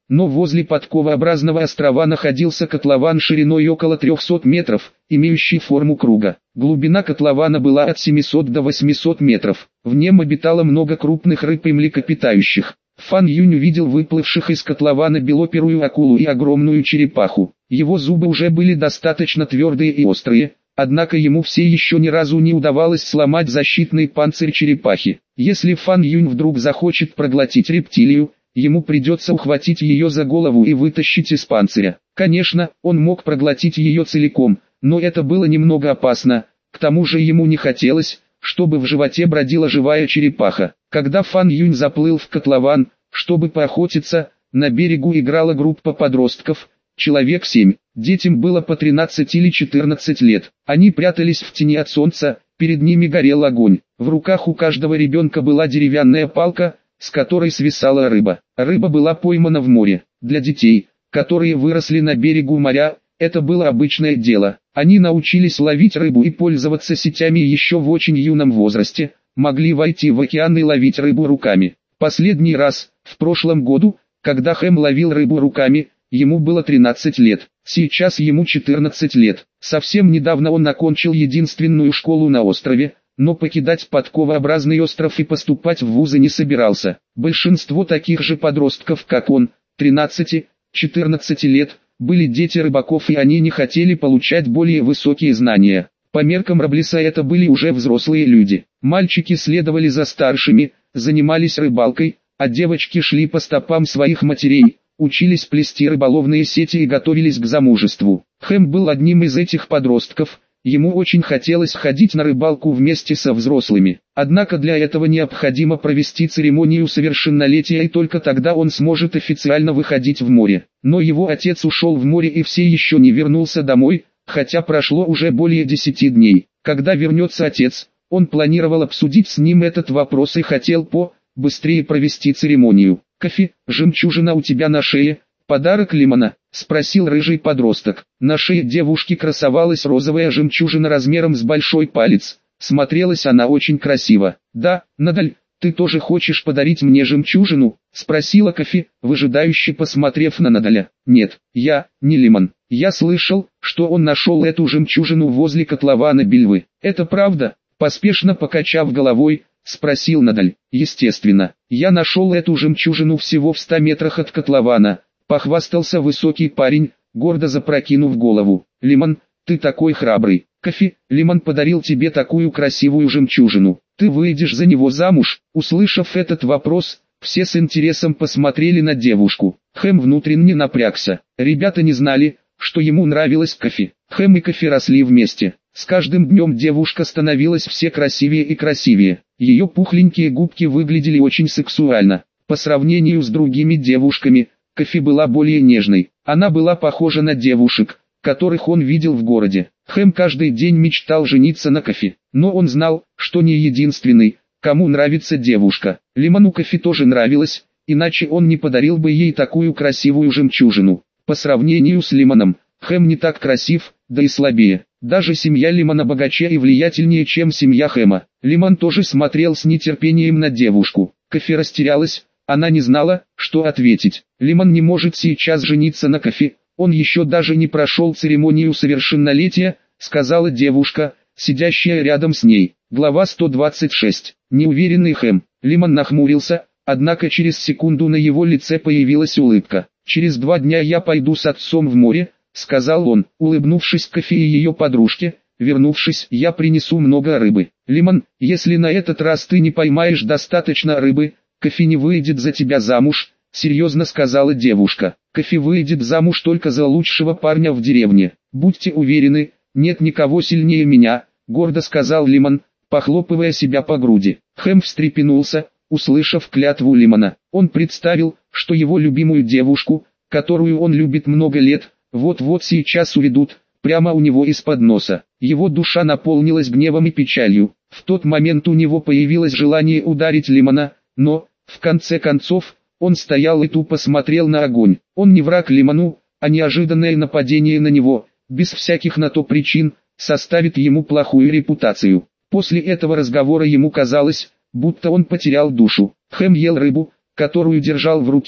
но возле подковообразного острова находился котлован шириной около 300 метров, имеющий форму круга. Глубина котлована была от 700 до 800 метров. В нем обитало много крупных рыб и млекопитающих. Фан Юнь увидел выплывших из котлована белоперую акулу и огромную черепаху. Его зубы уже были достаточно твердые и острые, однако ему все еще ни разу не удавалось сломать защитный панцирь черепахи. Если Фан Юнь вдруг захочет проглотить рептилию, ему придется ухватить ее за голову и вытащить из панциря. Конечно, он мог проглотить ее целиком, но это было немного опасно, к тому же ему не хотелось, чтобы в животе бродила живая черепаха. Когда Фан Юнь заплыл в котлован, чтобы поохотиться, на берегу играла группа подростков, человек 7. Детям было по 13 или 14 лет. Они прятались в тени от солнца, перед ними горел огонь. В руках у каждого ребенка была деревянная палка, с которой свисала рыба. Рыба была поймана в море. Для детей, которые выросли на берегу моря, это было обычное дело. Они научились ловить рыбу и пользоваться сетями еще в очень юном возрасте, могли войти в океан и ловить рыбу руками. Последний раз, в прошлом году, когда Хэм ловил рыбу руками, ему было 13 лет. Сейчас ему 14 лет. Совсем недавно он окончил единственную школу на острове, но покидать подковообразный остров и поступать в вузы не собирался. Большинство таких же подростков, как он, 13-14 лет, были дети рыбаков, и они не хотели получать более высокие знания. По меркам Роблеса это были уже взрослые люди. Мальчики следовали за старшими, занимались рыбалкой, а девочки шли по стопам своих матерей, учились плести рыболовные сети и готовились к замужеству. Хэм был одним из этих подростков. Ему очень хотелось ходить на рыбалку вместе со взрослыми. Однако для этого необходимо провести церемонию совершеннолетия, и только тогда он сможет официально выходить в море. Но его отец ушел в море и все еще не вернулся домой, хотя прошло уже более 10 дней. Когда вернется отец, он планировал обсудить с ним этот вопрос и хотел быстрее провести церемонию. «Кофе, жемчужина у тебя на шее, подарок Лимона?» — спросил рыжий подросток. На шее девушки красовалась розовая жемчужина размером с большой палец. Смотрелась она очень красиво. «Да, Надаль, ты тоже хочешь подарить мне жемчужину?» — спросила Кофе, выжидающе посмотрев на Надаля. «Нет, я не Лимон. Я слышал, что он нашел эту жемчужину возле котлована Бельвы. Это правда?» — поспешно покачав головой, спросил Надаль. «Естественно, я нашел эту жемчужину всего в 100 метрах от котлована», — похвастался высокий парень, гордо запрокинув голову. «Лимон, ты такой храбрый. Кофе, Лимон подарил тебе такую красивую жемчужину. Ты выйдешь за него замуж?» Услышав этот вопрос, все с интересом посмотрели на девушку. Хэм внутренне напрягся. Ребята не знали, что ему нравилось Кофе. Хэм и Кофе росли вместе. С каждым днем девушка становилась все красивее и красивее. Ее пухленькие губки выглядели очень сексуально. По сравнению с другими девушками, Кофе была более нежной. Она была похожа на девушек, которых он видел в городе. Хэм каждый день мечтал жениться на Кофе, но он знал, что не единственный, кому нравится девушка. Лимону Кофе тоже нравилась, иначе он не подарил бы ей такую красивую жемчужину. По сравнению с Лимоном, Хэм не так красив, да и слабее. Даже семья Лимона богаче и влиятельнее, чем семья Хэма. Лимон тоже смотрел с нетерпением на девушку. Кофе растерялась, она не знала, что ответить. Лимон не может сейчас жениться на Кофе, он еще даже не прошел церемонию совершеннолетия, сказала девушка, сидящая рядом с ней. Глава 126. Неуверенный Хэм. Лимон нахмурился, однако через секунду на его лице появилась улыбка. «Через 2 дня я пойду с отцом в море», — сказал он, улыбнувшись Кофе и ее подружке. «Вернувшись, я принесу много рыбы. Лимон, если на этот раз ты не поймаешь достаточно рыбы, Кофе не выйдет за тебя замуж», — серьезно сказала девушка. «Кофе выйдет замуж только за лучшего парня в деревне. Будьте уверены, нет никого сильнее меня», — гордо сказал Лимон, похлопывая себя по груди. Хэм встрепенулся, услышав клятву Лимона. Он представил, что его любимую девушку, которую он любит много лет, вот-вот сейчас уведут, прямо у него из-под носа. Его душа наполнилась гневом и печалью. В тот момент у него появилось желание ударить Лимона, но, в конце концов, он стоял и тупо смотрел на огонь. Он не враг Лимону, а неожиданное нападение на него, без всяких на то причин, составит ему плохую репутацию. После этого разговора ему казалось, будто он потерял душу. Хэм ел рыбу, которую держал в руке,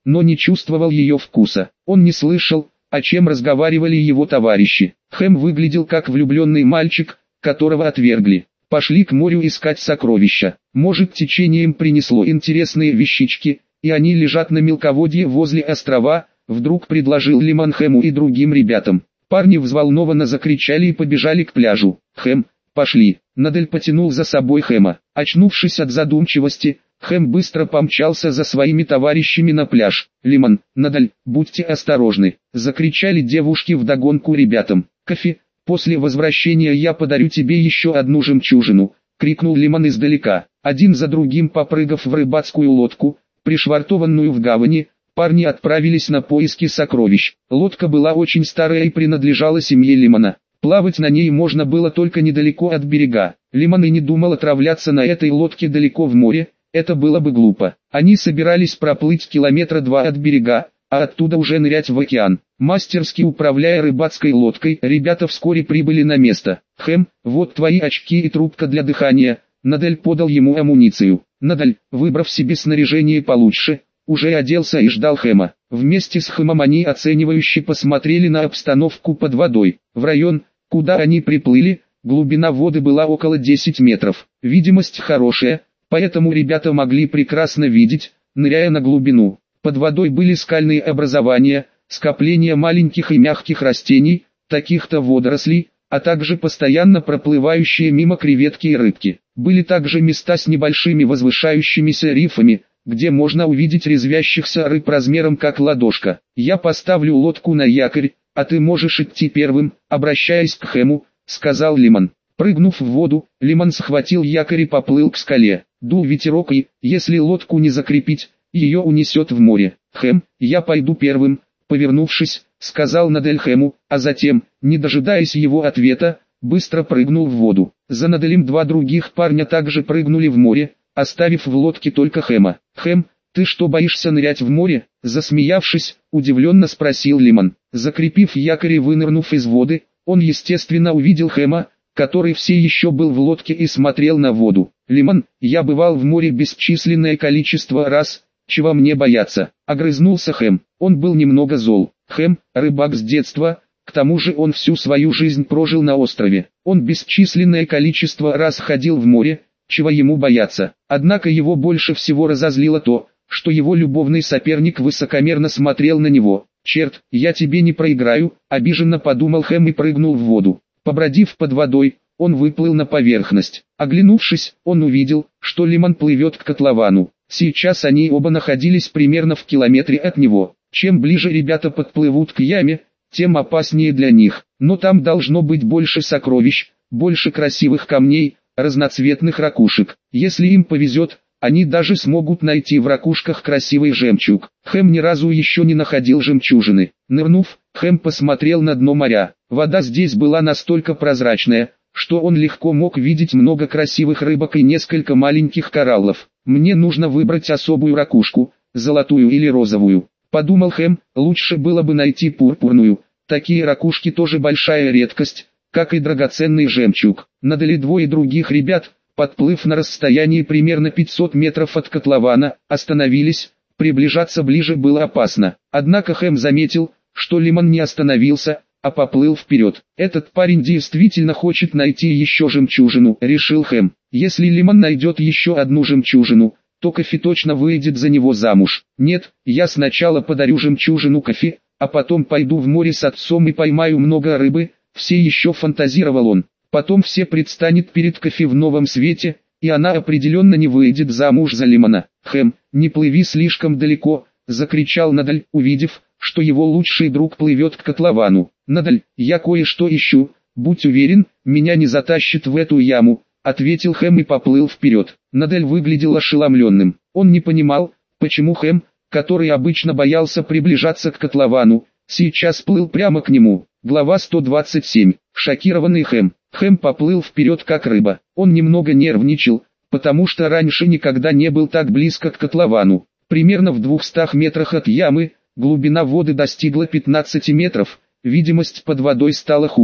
но не чувствовал ее вкуса. Он не слышал, о чем разговаривали его товарищи. Хэм выглядел как влюбленный мальчик, которого отвергли. Пошли к морю искать сокровища. Может, течение им принесло интересные вещички, и они лежат на мелководье возле острова, вдруг предложил Лимон Хэму и другим ребятам. Парни взволнованно закричали и побежали к пляжу. «Хэм, пошли!» Надель потянул за собой Хэма. Очнувшись от задумчивости, Хэм быстро помчался за своими товарищами на пляж. «Лимон, Надель, будьте осторожны!» Закричали девушки вдогонку ребятам. «Кофе, после возвращения я подарю тебе еще одну жемчужину!» Крикнул Лимон издалека. Один за другим попрыгав в рыбацкую лодку, пришвартованную в гавани, парни отправились на поиски сокровищ. Лодка была очень старая и принадлежала семье Лимона. Плавать на ней можно было только недалеко от берега. Лимон и не думал отправляться на этой лодке далеко в море, это было бы глупо. Они собирались проплыть километра 2 от берега, а оттуда уже нырять в океан. Мастерски управляя рыбацкой лодкой, ребята вскоре прибыли на место. «Хэм, вот твои очки и трубка для дыхания». Надель подал ему амуницию. Надель, выбрав себе снаряжение получше, уже оделся и ждал Хэма. Вместе с Хэмом они оценивающе посмотрели на обстановку под водой. В район, куда они приплыли, глубина воды была около 10 метров. Видимость хорошая, поэтому ребята могли прекрасно видеть, ныряя на глубину. Под водой были скальные образования, скопления маленьких и мягких растений, таких-то водорослей, а также постоянно проплывающие мимо креветки и рыбки. Были также места с небольшими возвышающимися рифами, где можно увидеть резвящихся рыб размером как ладошка. «Я поставлю лодку на якорь, а ты можешь идти первым», обращаясь к Хэму, сказал Лимон. Прыгнув в воду, Лимон схватил якорь и поплыл к скале. Дул ветерок и, если лодку не закрепить, ее унесет в море. «Хэм, я пойду первым», повернувшись, сказал Надель Хэму, а затем, не дожидаясь его ответа, быстро прыгнул в воду. За Наделем два других парня также прыгнули в море, оставив в лодке только Хэма. «Хэм, ты что, боишься нырять в море?» Засмеявшись, удивленно спросил Лимон. Закрепив якорь и вынырнув из воды, он естественно увидел Хэма, который все еще был в лодке и смотрел на воду. «Лимон, я бывал в море бесчисленное количество раз, чего мне бояться?» Огрызнулся Хэм. Он был немного зол. Хэм, рыбак с детства, к тому же он всю свою жизнь прожил на острове. Он бесчисленное количество раз ходил в море, чего ему бояться. Однако его больше всего разозлило то, что его любовный соперник высокомерно смотрел на него. «Черт, я тебе не проиграю», — обиженно подумал Хэм и прыгнул в воду. Побродив под водой, он выплыл на поверхность. Оглянувшись, он увидел, что Лимон плывет к котловану. Сейчас они оба находились примерно в километре от него. Чем ближе ребята подплывут к яме, тем опаснее для них. Но там должно быть больше сокровищ, больше красивых камней, разноцветных ракушек. Если им повезет, они даже смогут найти в ракушках красивый жемчуг. Хэм ни разу еще не находил жемчужины. Нырнув, Хэм посмотрел на дно моря. Вода здесь была настолько прозрачная, что он легко мог видеть много красивых рыбок и несколько маленьких кораллов. «Мне нужно выбрать особую ракушку, золотую или розовую», — подумал Хэм. Лучше было бы найти пурпурную. Такие ракушки тоже большая редкость, как и драгоценный жемчуг. Надали двое других ребят, подплыв на расстоянии примерно 500 метров от котлована, остановились. Приближаться ближе было опасно. Однако Хэм заметил, что Лимон не остановился, а поплыл вперед. «Этот парень действительно хочет найти еще жемчужину», — решил Хэм. «Если Лимон найдет еще одну жемчужину, то Кофе точно выйдет за него замуж. Нет, я сначала подарю жемчужину Кофе, а потом пойду в море с отцом и поймаю много рыбы», — все еще фантазировал он. «Потом все предстанет перед Кофе в новом свете, и она определенно не выйдет замуж за Лимона». «Хэм, не плыви слишком далеко», — закричал Надель, увидев, что его лучший друг плывет к котловану. «Надель, я кое-что ищу, будь уверен, меня не затащит в эту яму», — ответил Хэм и поплыл вперед. Надель выглядел ошеломленным. Он не понимал, почему Хэм, который обычно боялся приближаться к котловану, сейчас плыл прямо к нему. Глава 127. Шокированный Хэм. Хэм поплыл вперед как рыба. Он немного нервничал, потому что раньше никогда не был так близко к котловану. Примерно в 200 метрах от ямы, глубина воды достигла 15 метров, видимость под водой стала хуже.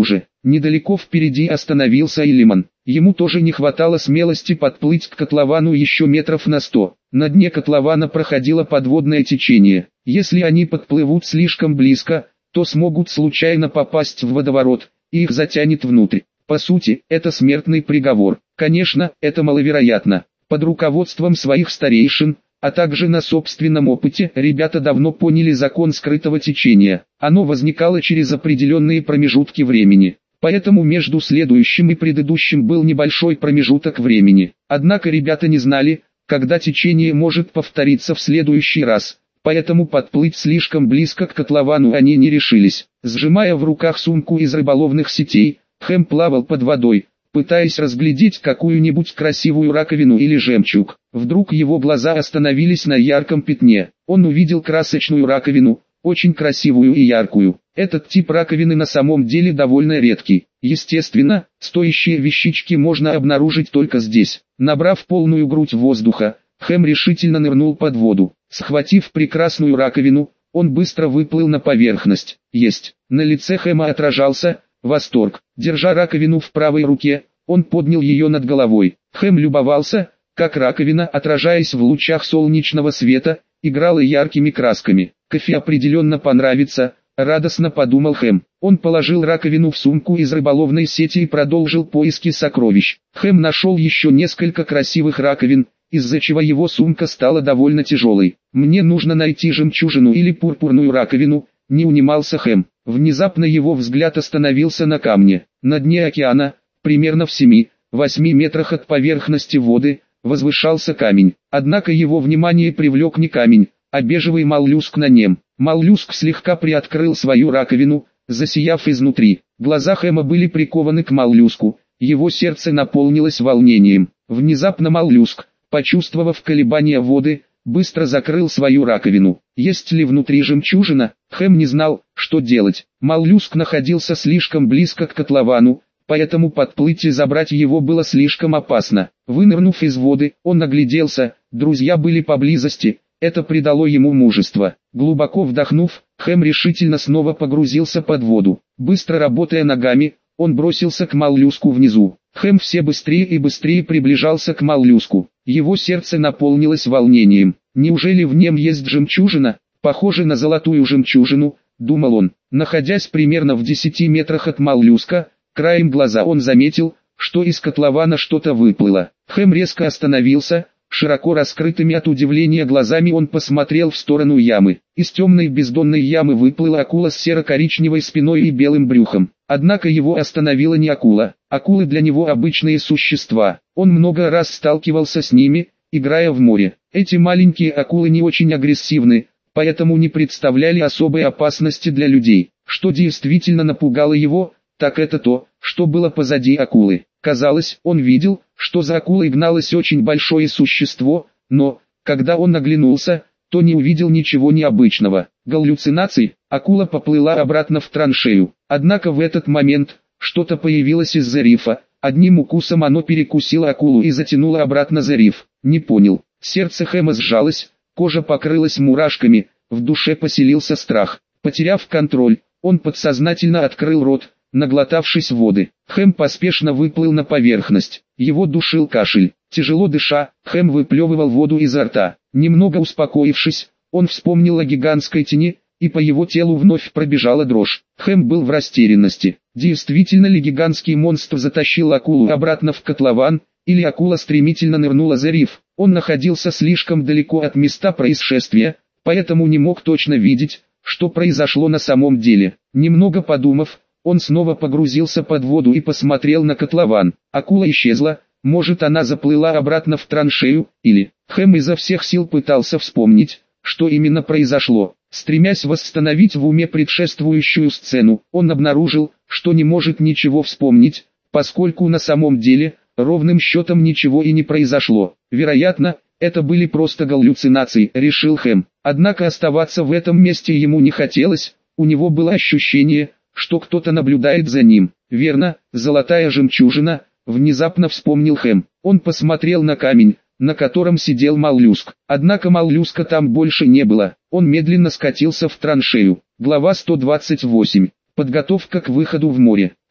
Недалеко впереди остановился Элиман. Ему тоже не хватало смелости подплыть к котловану еще метров на 100. На дне котлована проходило подводное течение. Если они подплывут слишком близко, то смогут случайно попасть в водоворот, и их затянет внутрь. По сути, это смертный приговор. Конечно, это маловероятно. Под руководством своих старейшин, а также на собственном опыте, ребята давно поняли закон скрытого течения. Оно возникало через определенные промежутки времени. Поэтому между следующим и предыдущим был небольшой промежуток времени. Однако ребята не знали, когда течение может повториться в следующий раз. Поэтому подплыть слишком близко к котловану они не решились. Сжимая в руках сумку из рыболовных сетей, Хэм плавал под водой, пытаясь разглядеть какую-нибудь красивую раковину или жемчуг. Вдруг его глаза остановились на ярком пятне. Он увидел красочную раковину, очень красивую и яркую. Этот тип раковины на самом деле довольно редкий. Естественно, стоящие вещички можно обнаружить только здесь. Набрав полную грудь воздуха, Хэм решительно нырнул под воду. Схватив прекрасную раковину, он быстро выплыл на поверхность. Есть. На лице Хэма отражался восторг. Держа раковину в правой руке, он поднял ее над головой. Хэм любовался, как раковина, отражаясь в лучах солнечного света, играла яркими красками. «Кофе определенно понравится», — радостно подумал Хэм. Он положил раковину в сумку из рыболовной сети и продолжил поиски сокровищ. Хэм нашел еще несколько красивых раковин, из-за чего его сумка стала довольно тяжелой. «Мне нужно найти жемчужину или пурпурную раковину», — не унимался Хэм. Внезапно его взгляд остановился на камне. На дне океана, примерно в 7-8 метрах от поверхности воды, возвышался камень. Однако его внимание привлек не камень, а бежевый моллюск на нем. Моллюск слегка приоткрыл свою раковину, засияв изнутри. Глаза Хэма были прикованы к моллюску, его сердце наполнилось волнением. Внезапно моллюск, почувствовав колебания воды, быстро закрыл свою раковину. Есть ли внутри жемчужина? Хэм не знал, что делать. Моллюск находился слишком близко к котловану, поэтому подплыть и забрать его было слишком опасно. Вынырнув из воды, он огляделся, друзья были поблизости, это придало ему мужество. Глубоко вдохнув, Хэм решительно снова погрузился под воду. Быстро работая ногами, он бросился к моллюску внизу. Хэм все быстрее и быстрее приближался к моллюску. Его сердце наполнилось волнением. Неужели в нем есть жемчужина? Похоже на золотую жемчужину, думал он. Находясь примерно в 10 метрах от моллюска, краем глаза он заметил, что из котлована что-то выплыло. Хэм резко остановился, широко раскрытыми от удивления глазами он посмотрел в сторону ямы. Из темной бездонной ямы выплыла акула с серо-коричневой спиной и белым брюхом. Однако его остановила не акула. Акулы для него обычные существа. Он много раз сталкивался с ними, играя в море. Эти маленькие акулы не очень агрессивны, поэтому не представляли особой опасности для людей. Что действительно напугало его, так это то, что было позади акулы. Казалось, он видел, что за акулой гналось очень большое существо, но, когда он оглянулся, то не увидел ничего необычного. Галлюцинаций, акула поплыла обратно в траншею. Однако в этот момент, что-то появилось из-за рифа, одним укусом оно перекусило акулу и затянуло обратно за риф. Не понял. Сердце Хэма сжалось, кожа покрылась мурашками, в душе поселился страх. Потеряв контроль, он подсознательно открыл рот, наглотавшись воды. Хэм поспешно выплыл на поверхность. Его душил кашель. Тяжело дыша, Хэм выплевывал воду изо рта. Немного успокоившись, он вспомнил о гигантской тени, и по его телу вновь пробежала дрожь. Хэм был в растерянности. Действительно ли гигантский монстр затащил акулу обратно в котлован, или акула стремительно нырнула за риф? Он находился слишком далеко от места происшествия, поэтому не мог точно видеть, что произошло на самом деле. Немного подумав, он снова погрузился под воду и посмотрел на котлован. Акула исчезла, может она заплыла обратно в траншею, или... Хэм изо всех сил пытался вспомнить, что именно произошло. Стремясь восстановить в уме предшествующую сцену, он обнаружил, что не может ничего вспомнить, поскольку на самом деле, ровным счетом ничего и не произошло. Вероятно, это были просто галлюцинации, решил Хэм. Однако оставаться в этом месте ему не хотелось, у него было ощущение, что кто-то наблюдает за ним. Верно, золотая жемчужина, внезапно вспомнил Хэм. Он посмотрел на камень, на котором сидел моллюск. Однако моллюска там больше не было. Он медленно скатился в траншею. Глава 128. Подготовка к выходу в море.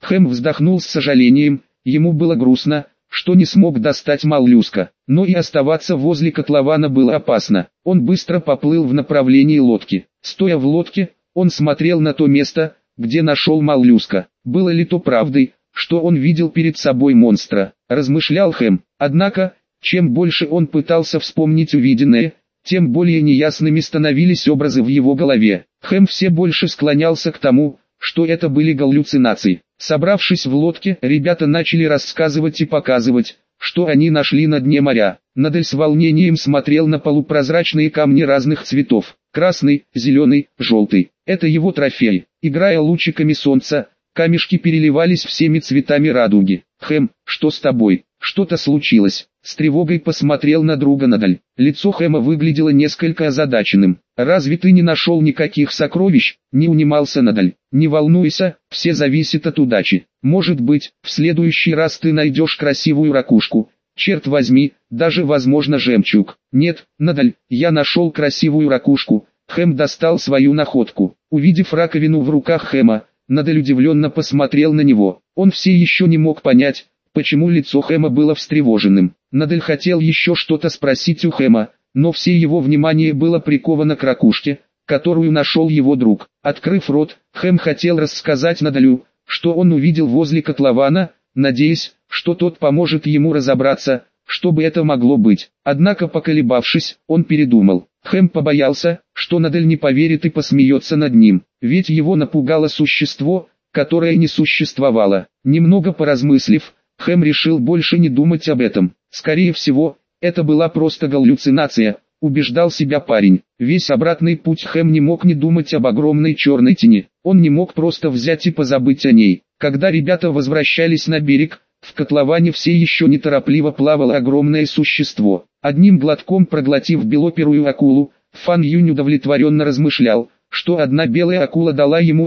Хэм вздохнул с сожалением, ему было грустно, что не смог достать моллюска, но и оставаться возле котлована было опасно. Он быстро поплыл в направлении лодки. Стоя в лодке, он смотрел на то место, где нашел моллюска. Было ли то правдой, что он видел перед собой монстра, размышлял Хэм. Однако, чем больше он пытался вспомнить увиденное, тем более неясными становились образы в его голове. Хэм все больше склонялся к тому, что это были галлюцинации. Собравшись в лодке, ребята начали рассказывать и показывать, что они нашли на дне моря. Надель с волнением смотрел на полупрозрачные камни разных цветов. Красный, зеленый, желтый. Это его трофей. Играя лучиками солнца, камешки переливались всеми цветами радуги. «Хэм, что с тобой? Что-то случилось?» С тревогой посмотрел на друга Надель. Лицо Хэма выглядело несколько озадаченным. «Разве ты не нашел никаких сокровищ?» — не унимался Надель. «Не волнуйся, все зависит от удачи. Может быть, в следующий раз ты найдешь красивую ракушку. Черт возьми, даже возможно жемчуг». «Нет, Надель, я нашел красивую ракушку». Хэм достал свою находку. Увидев раковину в руках Хэма, Надель удивленно посмотрел на него. Он все еще не мог понять, почему лицо Хэма было встревоженным. Надель хотел еще что-то спросить у Хэма, но все его внимание было приковано к ракушке, которую нашел его друг. Открыв рот, Хэм хотел рассказать Наделю, что он увидел возле котлована, надеясь, что тот поможет ему разобраться, что бы это могло быть. Однако, поколебавшись, он передумал. Хэм побоялся, что Надель не поверит и посмеется над ним, ведь его напугало существо, которое не существовало. Немного поразмыслив, Хэм решил больше не думать об этом. Скорее всего, это была просто галлюцинация, убеждал себя парень. Весь обратный путь Хэм не мог не думать об огромной черной тени. Он не мог просто взять и позабыть о ней. Когда ребята возвращались на берег, в котловане все еще неторопливо плавало огромное существо. Одним глотком проглотив белоперую акулу, Фан Юнь удовлетворенно размышлял, что одна белая акула дала ему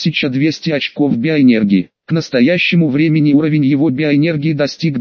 1200 очков биоэнергии. К настоящему времени уровень его биоэнергии достиг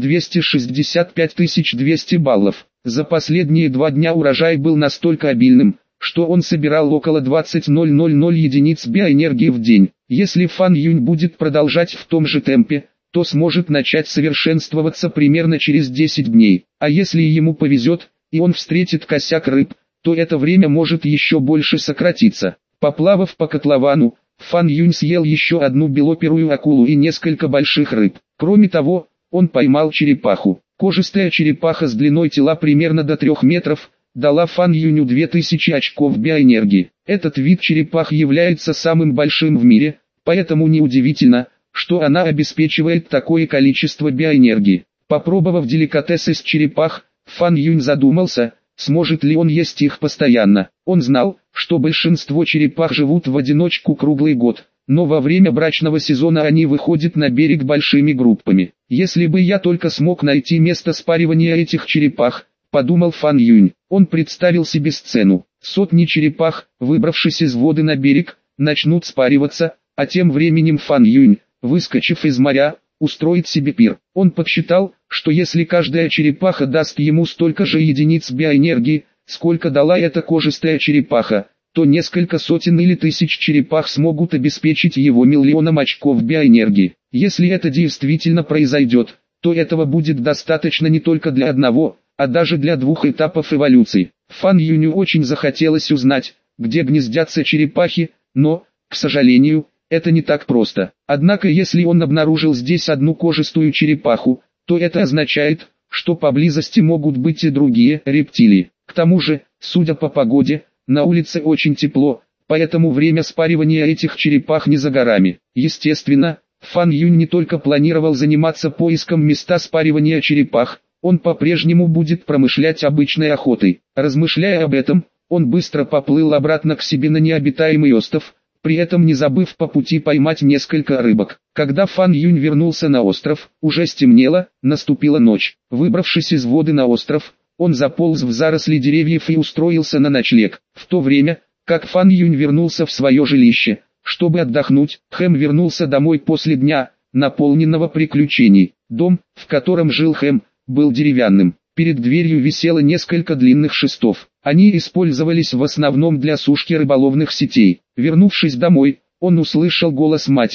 265 200 баллов. За последние 2 дня урожай был настолько обильным, что он собирал около 20,000 единиц биоэнергии в день. Если Фан Юнь будет продолжать в том же темпе, то сможет начать совершенствоваться примерно через 10 дней. А если ему повезет, и он встретит косяк рыб, то это время может еще больше сократиться. Поплавав по котловану, Фан Юнь съел еще одну белоперую акулу и несколько больших рыб. Кроме того, он поймал черепаху. Кожистая черепаха с длиной тела примерно до 3 метров, дала Фан Юню 2000 очков биоэнергии. Этот вид черепах является самым большим в мире, поэтому неудивительно, что она обеспечивает такое количество биоэнергии. Попробовав деликатес из черепах, Фан Юнь задумался, сможет ли он есть их постоянно. Он знал, что большинство черепах живут в одиночку круглый год, но во время брачного сезона они выходят на берег большими группами. «Если бы я только смог найти место спаривания этих черепах», — подумал Фан Юнь. Он представил себе сцену. Сотни черепах, выбравшись из воды на берег, начнут спариваться, а тем временем Фан Юнь, выскочив из моря, устроит себе пир. Он подсчитал, что если каждая черепаха даст ему столько же единиц биоэнергии, сколько дала эта кожистая черепаха, то несколько сотен или тысяч черепах смогут обеспечить его 1 000 000 очков биоэнергии. Если это действительно произойдет, то этого будет достаточно не только для одного, а даже для 2 этапов эволюции. Фан Юню очень захотелось узнать, где гнездятся черепахи, но, к сожалению, это не так просто. Однако если он обнаружил здесь одну кожистую черепаху, то это означает, что поблизости могут быть и другие рептилии. К тому же, судя по погоде, на улице очень тепло, поэтому время спаривания этих черепах не за горами. Естественно, Фан Юнь не только планировал заниматься поиском места спаривания черепах, он по-прежнему будет промышлять обычной охотой. Размышляя об этом, он быстро поплыл обратно к себе на необитаемый остров, при этом не забыв по пути поймать несколько рыбок. Когда Фан Юнь вернулся на остров, уже стемнело, наступила ночь. Выбравшись из воды на остров, он заполз в заросли деревьев и устроился на ночлег. В то время, как Фан Юнь вернулся в свое жилище, чтобы отдохнуть, Хэм вернулся домой после дня, наполненного приключений. Дом, в котором жил Хэм, был деревянным. Перед дверью висело несколько длинных шестов. Они использовались в основном для сушки рыболовных сетей. Вернувшись домой, он услышал голос матери,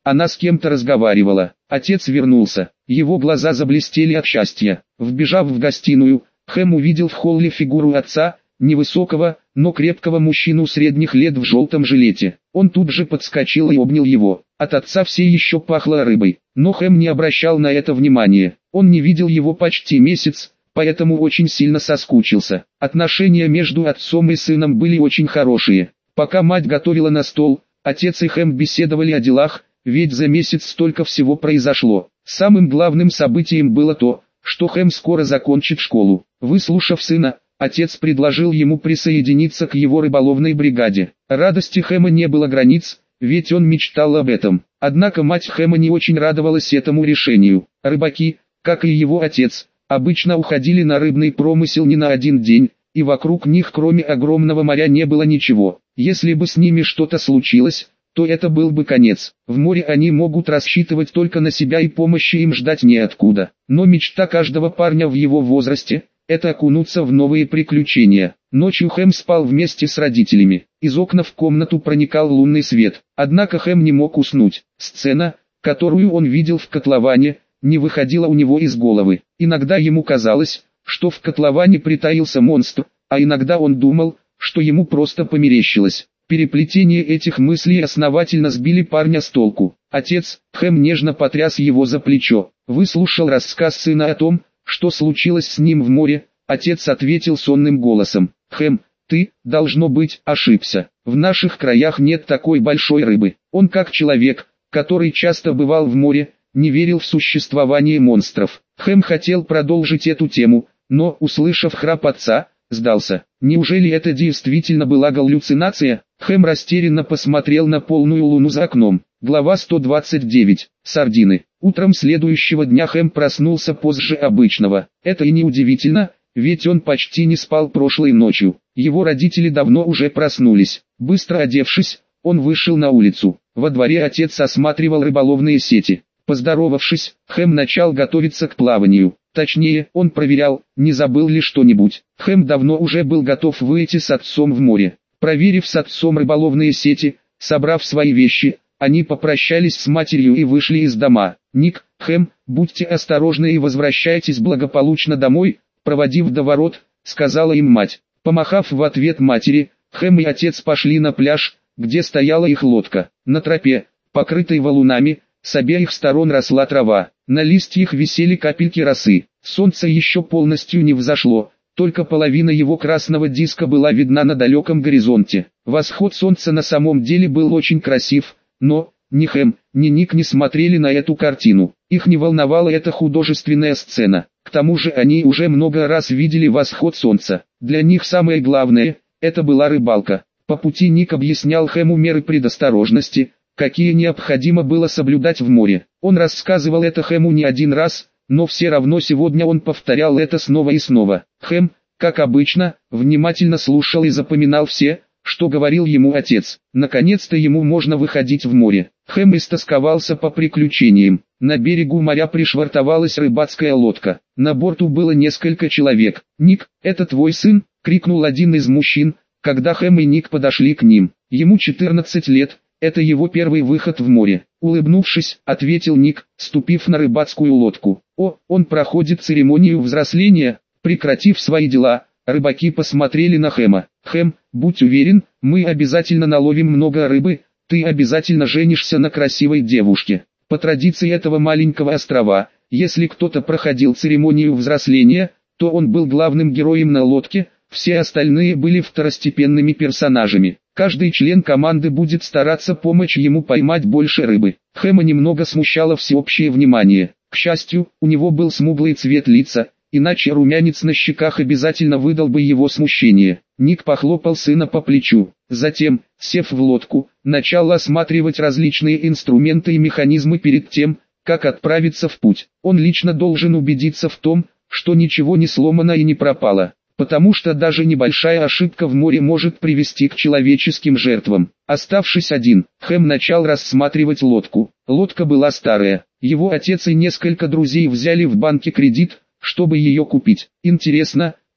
Она с кем-то разговаривала. Отец вернулся. Его глаза заблестели от счастья. Вбежав в гостиную, Хэм увидел в холле фигуру отца, невысокого, но крепкого мужчину средних лет в желтом жилете. Он тут же подскочил и обнял его. От отца все еще пахло рыбой, но Хэм не обращал на это внимания. Он не видел его почти месяц, поэтому очень сильно соскучился. Отношения между отцом и сыном были очень хорошие. Пока мать готовила на стол, отец и Хэм беседовали о делах, ведь за месяц столько всего произошло. Самым главным событием было то, что Хэм скоро закончит школу. Выслушав сына, отец предложил ему присоединиться к его рыболовной бригаде. Радости Хэма не было границ, ведь он мечтал об этом. Однако мать Хэма не очень радовалась этому решению. Рыбаки, как и его отец, обычно уходили на рыбный промысел не на один день, и вокруг них кроме огромного моря не было ничего. Если бы с ними что-то случилось, то это был бы конец. В море они могут рассчитывать только на себя и помощи им ждать неоткуда. Но мечта каждого парня в его возрасте – это окунуться в новые приключения. Ночью Хэм спал вместе с родителями. Из окна в комнату проникал лунный свет. Однако Хэм не мог уснуть. Сцена, которую он видел в котловане, не выходила у него из головы. Иногда ему казалось, что в котловане притаился монстр, а иногда он думал, что ему просто померещилось. Переплетение этих мыслей основательно сбили парня с толку. Отец, Хэм нежно потряс его за плечо. Выслушал рассказ сына о том, что случилось с ним в море. Отец ответил сонным голосом: «Хэм, ты, должно быть, ошибся. В наших краях нет такой большой рыбы». Он, как человек, который часто бывал в море, не верил в существование монстров. Хэм хотел продолжить эту тему, но, услышав храп отца, сдался. Неужели это действительно была галлюцинация? Хэм растерянно посмотрел на полную луну за окном. Глава 129. Сардины. Утром следующего дня Хэм проснулся позже обычного. Это и не удивительно, ведь он почти не спал прошлой ночью. Его родители давно уже проснулись. Быстро одевшись, он вышел на улицу. Во дворе отец осматривал рыболовные сети. Поздоровавшись, Хэм начал готовиться к плаванию. Точнее, он проверял, не забыл ли что-нибудь. Хэм давно уже был готов выйти с отцом в море. Проверив с отцом рыболовные сети, собрав свои вещи, они попрощались с матерью и вышли из дома. «Ник, Хэм, будьте осторожны и возвращайтесь благополучно домой», проводив до ворот, сказала им мать. Помахав в ответ матери, Хэм и отец пошли на пляж, где стояла их лодка. На тропе, покрытой валунами, с обеих сторон росла трава. На листьях висели капельки росы. Солнце еще полностью не взошло, только половина его красного диска была видна на далеком горизонте. Восход солнца на самом деле был очень красив, но ни Хэм, ни Ник не смотрели на эту картину. Их не волновала эта художественная сцена. К тому же они уже много раз видели восход солнца. Для них самое главное – это была рыбалка. По пути Ник объяснял Хэму меры предосторожности, какие необходимо было соблюдать в море. Он рассказывал это Хэму не один раз, но все равно сегодня он повторял это снова и снова. Хэм, как обычно, внимательно слушал и запоминал все, что говорил ему отец. Наконец-то ему можно выходить в море. Хэм истосковался по приключениям. На берегу моря пришвартовалась рыбацкая лодка. На борту было несколько человек. «Ник, это твой сын?» — крикнул один из мужчин, когда Хэм и Ник подошли к ним. Ему 14 лет. Это его первый выход в море. Улыбнувшись, ответил Ник, ступив на рыбацкую лодку. «О, он проходит церемонию взросления». Прекратив свои дела, рыбаки посмотрели на Хэма. «Хэм, будь уверен, мы обязательно наловим много рыбы, ты обязательно женишься на красивой девушке». По традиции этого маленького острова, если кто-то проходил церемонию взросления, то он был главным героем на лодке, все остальные были второстепенными персонажами. Каждый член команды будет стараться помочь ему поймать больше рыбы. Хэма немного смущало всеобщее внимание. К счастью, у него был смуглый цвет лица, иначе румянец на щеках обязательно выдал бы его смущение. Ник похлопал сына по плечу. Затем, сев в лодку, начал осматривать различные инструменты и механизмы перед тем, как отправиться в путь. Он лично должен убедиться в том, что ничего не сломано и не пропало, потому что даже небольшая ошибка в море может привести к человеческим жертвам. Оставшись один, Хэм начал рассматривать лодку. Лодка была старая. Его отец и несколько друзей взяли в банке кредит, чтобы ее купить. Интересно,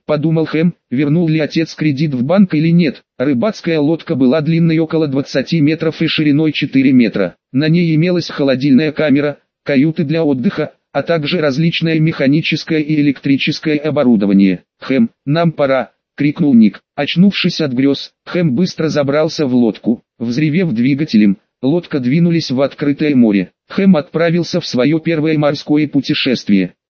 подумал Хэм, вернул ли отец кредит в банк или нет. Рыбацкая лодка была длинной около 20 метров и шириной 4 метра. На ней имелась холодильная камера, каюты для отдыха, а также различное механическое и электрическое оборудование. «Хэм, нам пора!» — крикнул Ник. Очнувшись от грез, Хэм быстро забрался в лодку. Взревев двигателем, лодка двинулись в открытое море. Хэм отправился в свое первое морское путешествие.